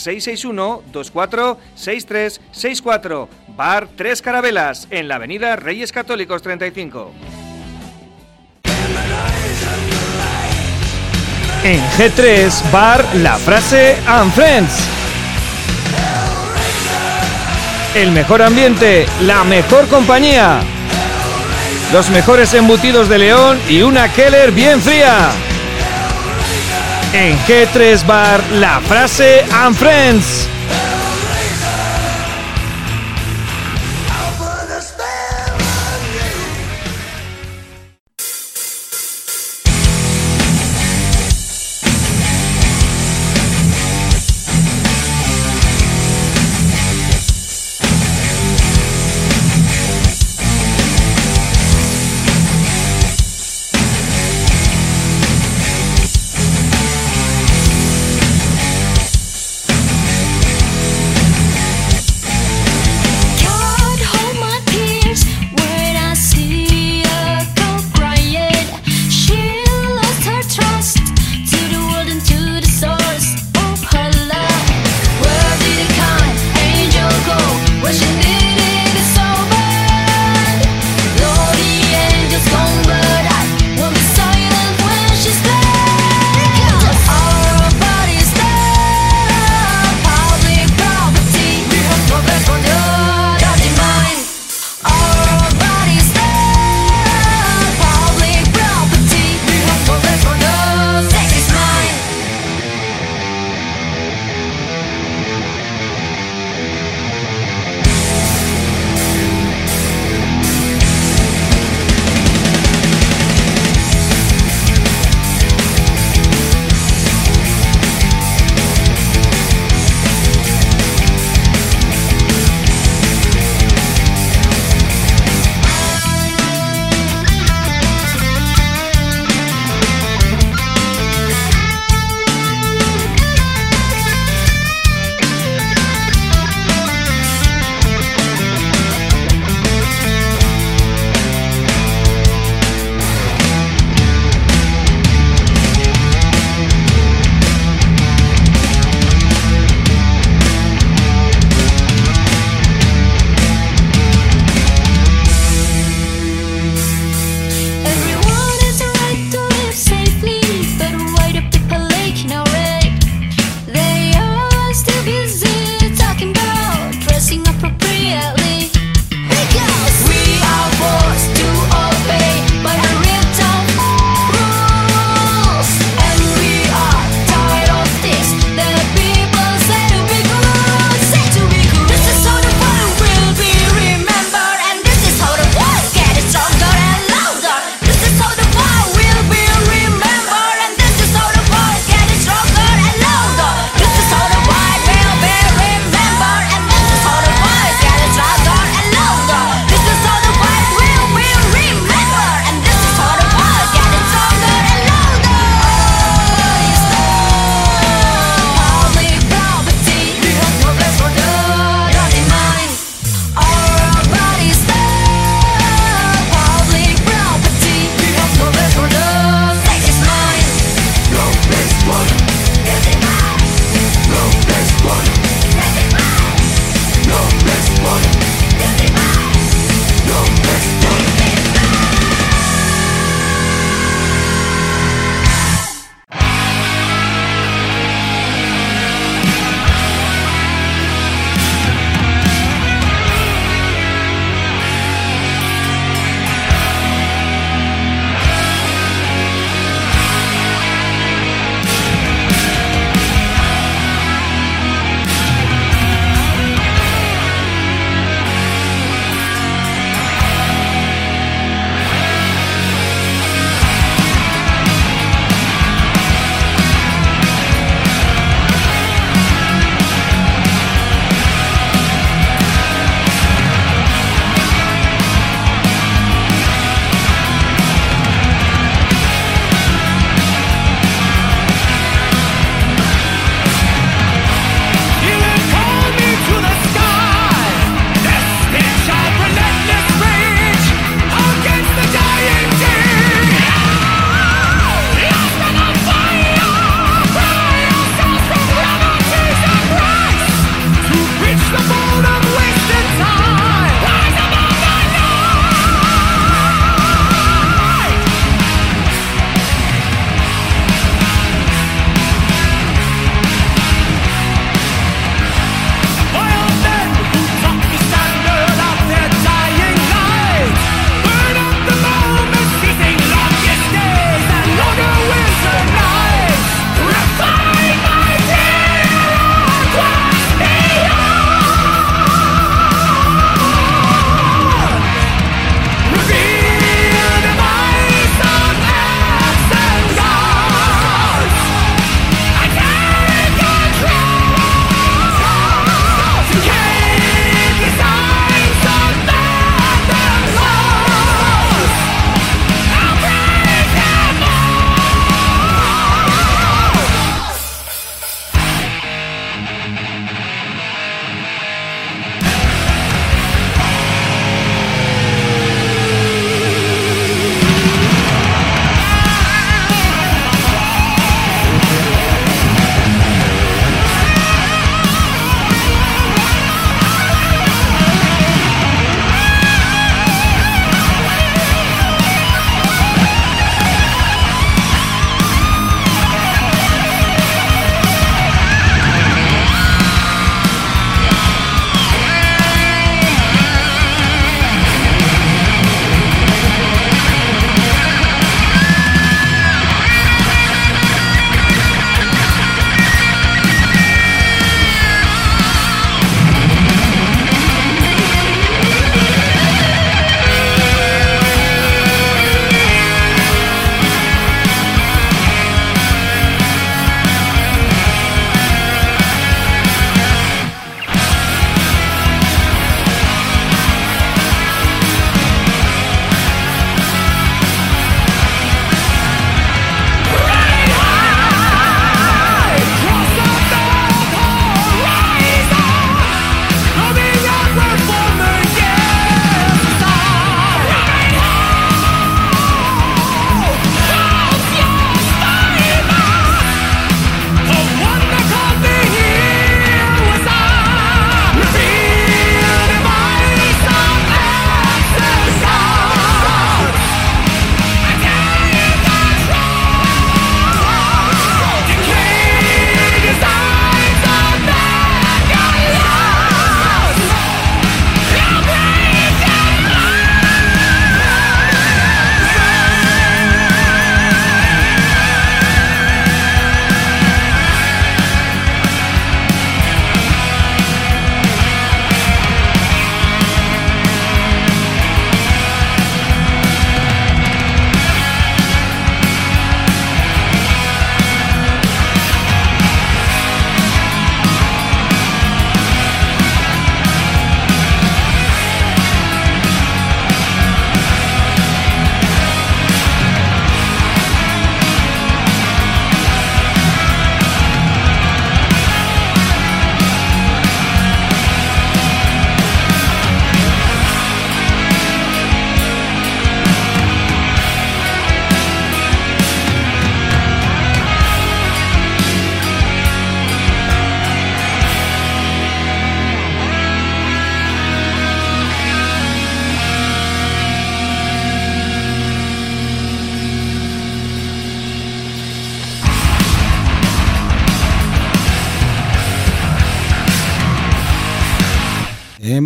661-246364. Bar Tres Carabelas, en la avenida Reyes Católicos 35. En G3, Bar La Frase and Friends. El mejor ambiente, la mejor compañía. los mejores embutidos de León y una Keller bien fría. En G3 Bar, La Frase and Friends.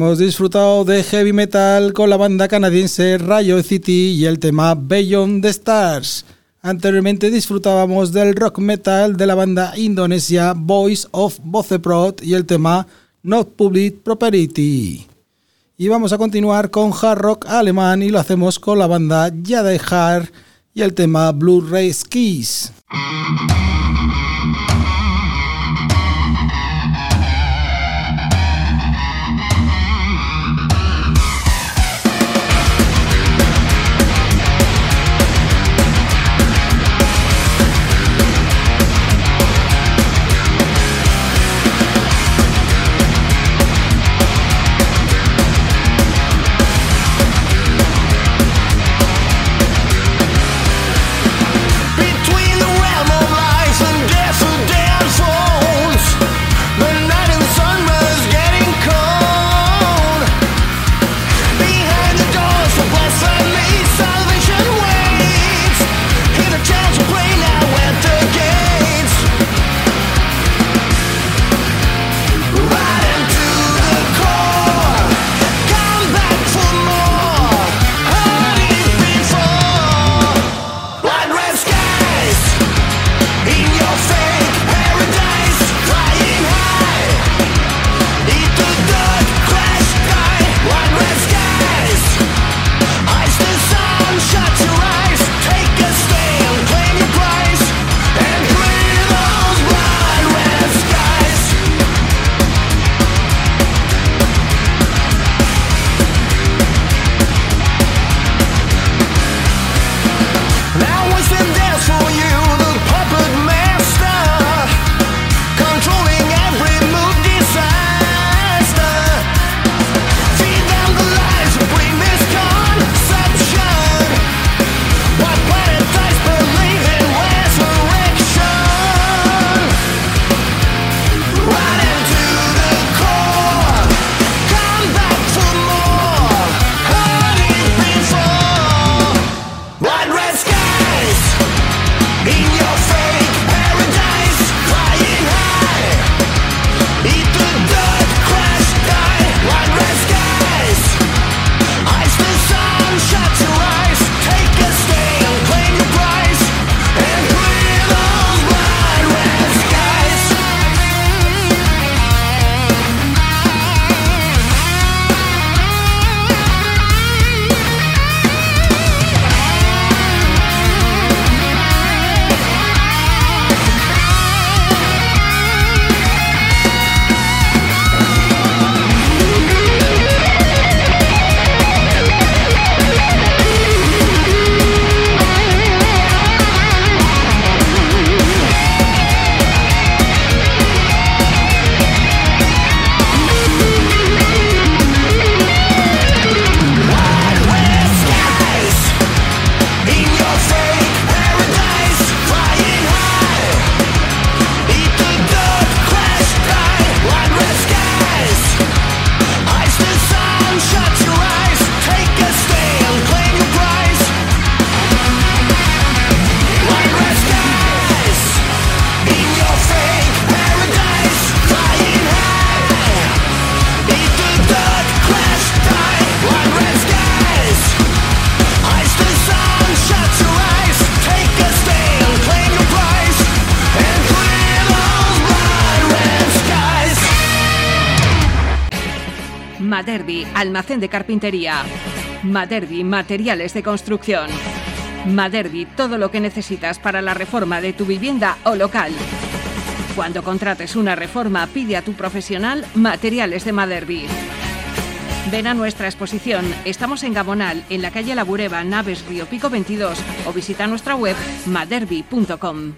Hemos disfrutado de heavy metal con la banda canadiense Riot City y el tema Beyond the Stars. Anteriormente disfrutábamos del rock metal de la banda indonesia Voice of Boceprot y el tema Not Public Property. Y vamos a continuar con hard rock alemán y lo hacemos con la banda Jade Hard y el tema Blu-ray Skis. Between the realm of life and death and dance phones, the night and sun was getting cold. Behind the doors of blasphemy, salvation waits. Hear the chants will play now at the gates. Right into the core, come back for more. Heard it before. Blood red skies in your fake paradise, flying high. Eat the dirt, crash, die. Blood red skies. Ice the sun, shut your eyes. Take a stand, claim your price, and clear those blood red skies. Now what's in there for you, the puppet master, controlling every mood disaster. Feed them the lies, bring misconception. What planet dies believe in resurrection? Right into the core, come back for more. Heard it before. Blood red skies in your fake paradise, flying high. Eat the dirt, crash, die. Blood red skies. Ice the sun, shut your eyes. Take a stand, claim your price, and clear those blood red skies. Blood red skies in your fake paradise, flying high. Eat the dirt, crash, die. Blood red skies. Ice the sun, shut your eyes. Take a stand, claim your price. Blood red skies in your fake paradise, flying high. Eat the dirt, crash, die. Blood red skies. Ice the sun, shut your eyes. Take a stand, claim your price, and clear those blood red skies. Maderbi, almacén de carpintería. Maderbi, materiales de construcción. Maderbi, todo lo que necesitas para la reforma de tu vivienda o local. Cuando contrates una reforma, pide a tu profesional Materiales de Maderbi. Ven a nuestra exposición. Estamos en Gabonal, en la calle La Bureba, Naves Río Pico 22, o visita nuestra web maderbi.com.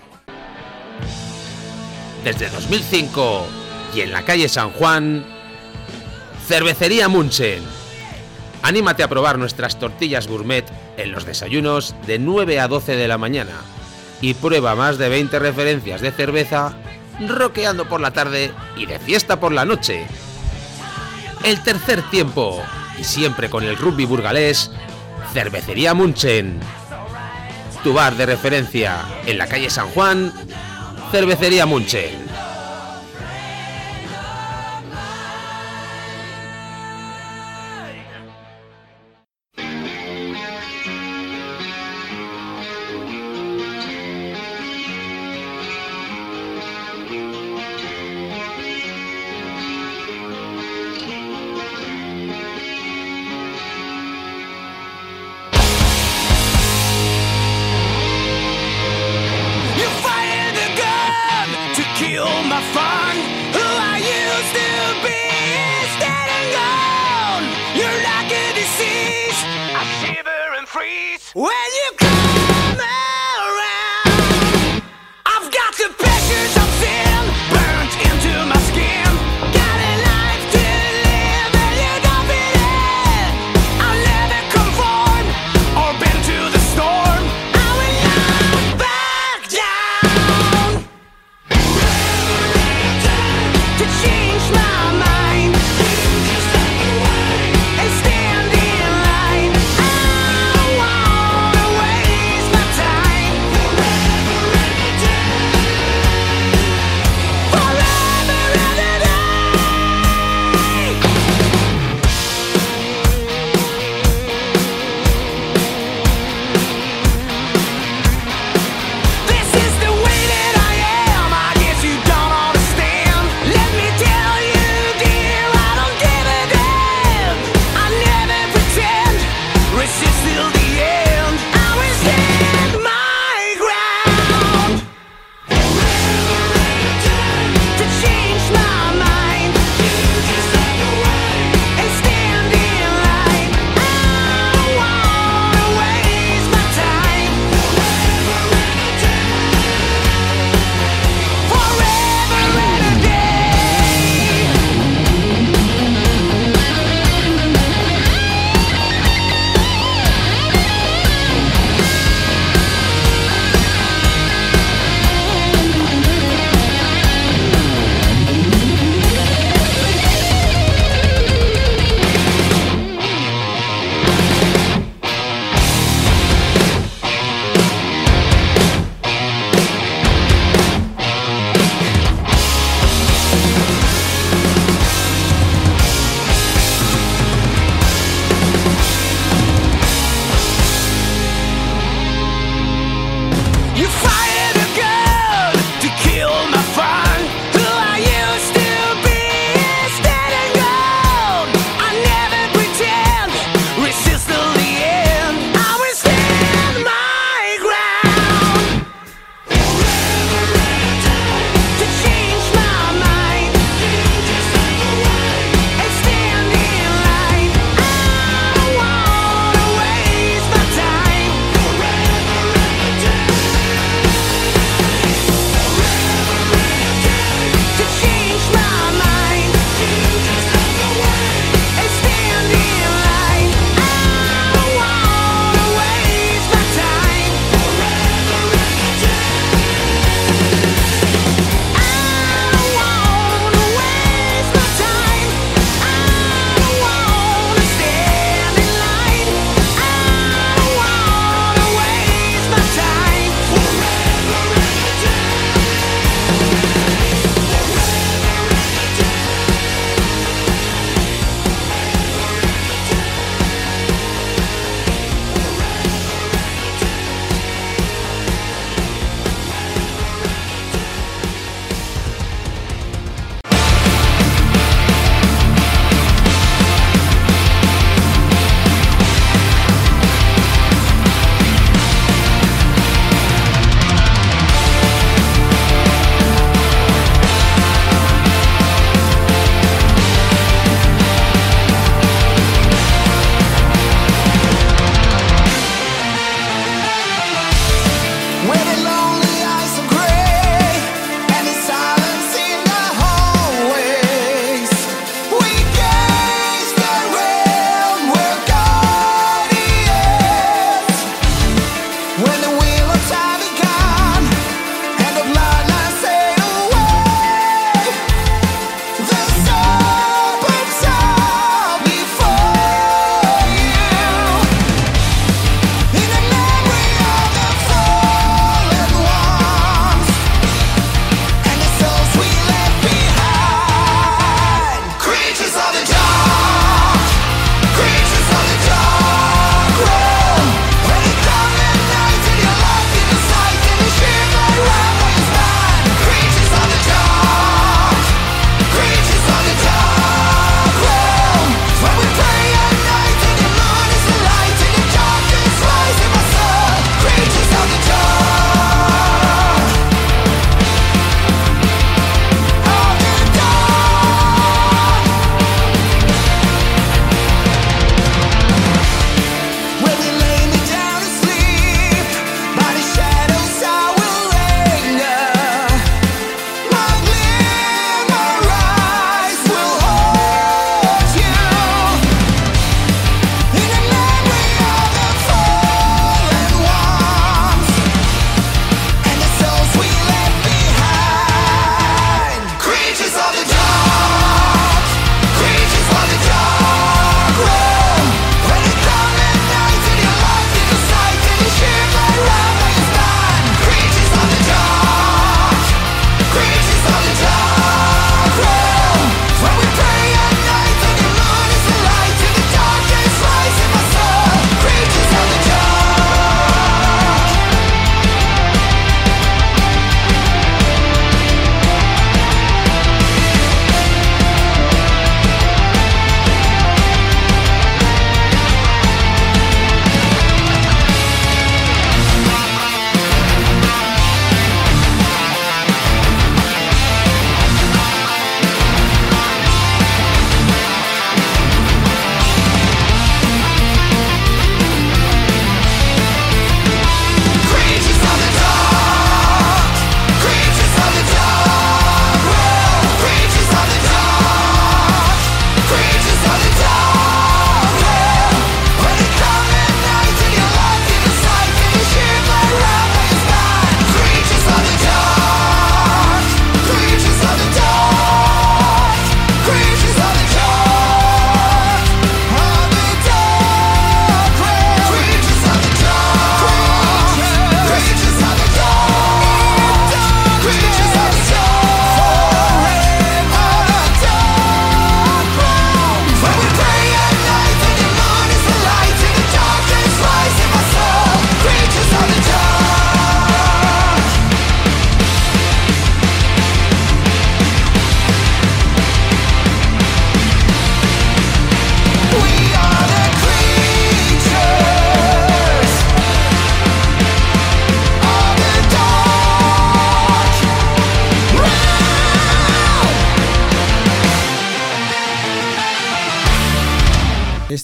Desde 2005 y en la calle San Juan, Cervecería Munchen. Anímate a probar nuestras tortillas gourmet en los desayunos de 9 a 12 de la mañana y prueba más de 20 referencias de cerveza rockeando por la tarde y de fiesta por la noche. El tercer tiempo, y siempre con el rugby burgalés, Cervecería Munchen. Tu bar de referencia en la calle San Juan, Cervecería Munchen. fun. Who I used to be is dead and gone. You're like a disease. I shiver and freeze when you come around. I've got the pressures of sin burnt into my skin. Got a life to live and you don't fit in. I'll never conform or bend to the storm. I will not back down. To change my mind and stand in line. I want away.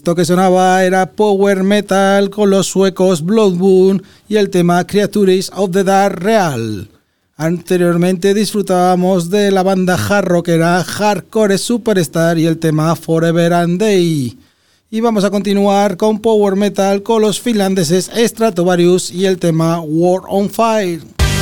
Esto que sonaba era Power Metal con los suecos Bloodwound y el tema Creatures of the Dark Real. Anteriormente disfrutábamos de la banda hard rockera Hardcore Superstar y el tema Forever and Day. Y vamos a continuar con Power Metal con los finlandeses Stratovarius y el tema War on Fire.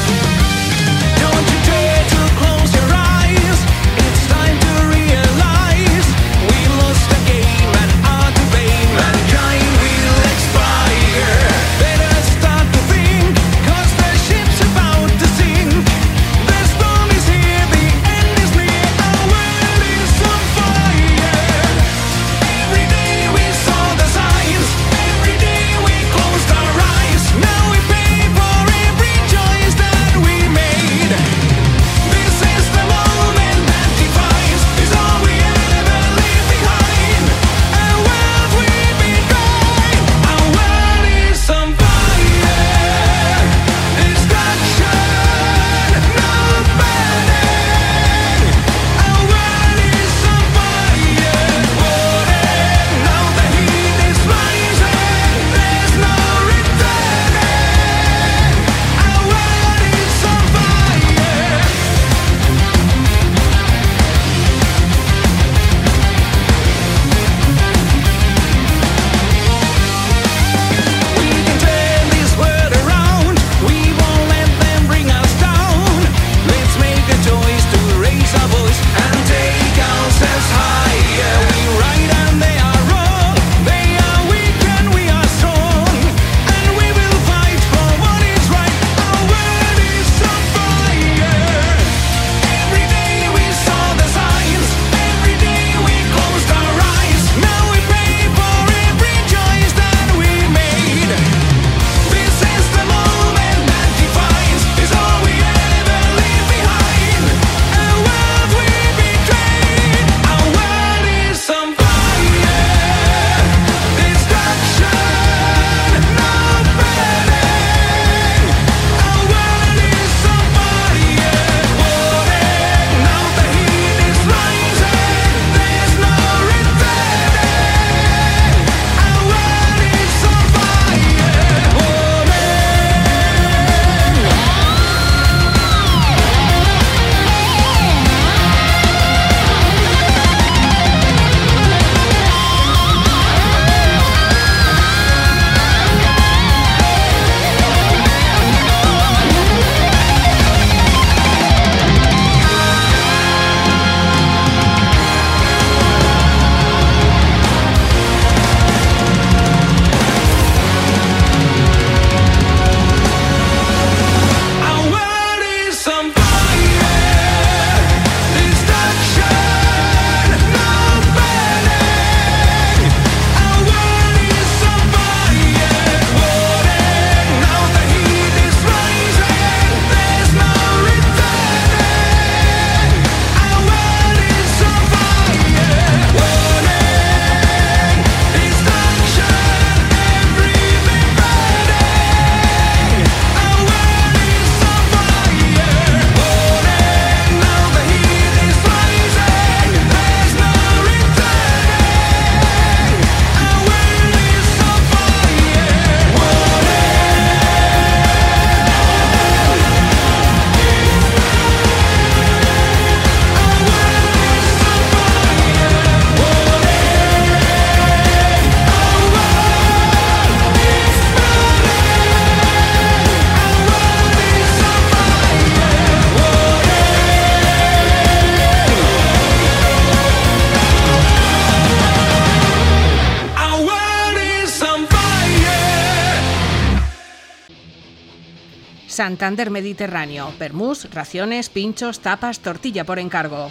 Santander Mediterráneo. Permús, raciones, pinchos, tapas, tortilla por encargo.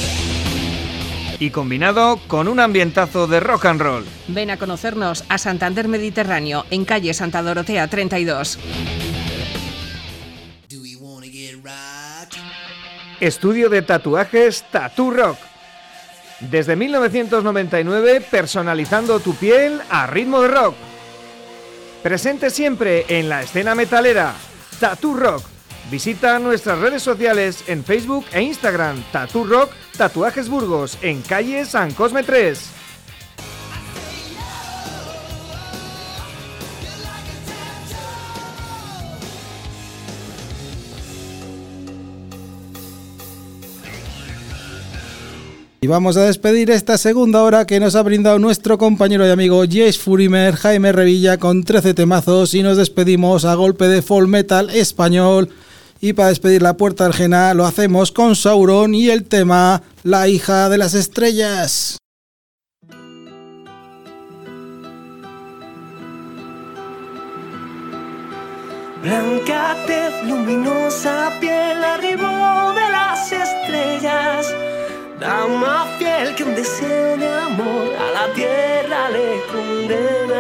Y combinado con un ambientazo de rock and roll. Ven a conocernos a Santander Mediterráneo, en calle Santa Dorotea 32. Estudio de tatuajes Tattoo Rock. Desde 1999, personalizando tu piel a ritmo de rock. Presente siempre en la escena metalera. Tattoo Rock. Visita nuestras redes sociales en Facebook e Instagram. Tattoo Rock Tatuajes Burgos, en calle San Cosme 3. Y vamos a despedir esta segunda hora que nos ha brindado nuestro compañero y amigo Jace Furimer, Jaime Revilla, con 13 temazos, y nos despedimos a golpe de folk metal español. Y para despedir la puerta ajena lo hacemos con Sauron y el tema La hija de las estrellas. Blanca tez, luminosa piel, arribó de las estrellas. Dama fiel que un deseo de amor a la tierra le condena.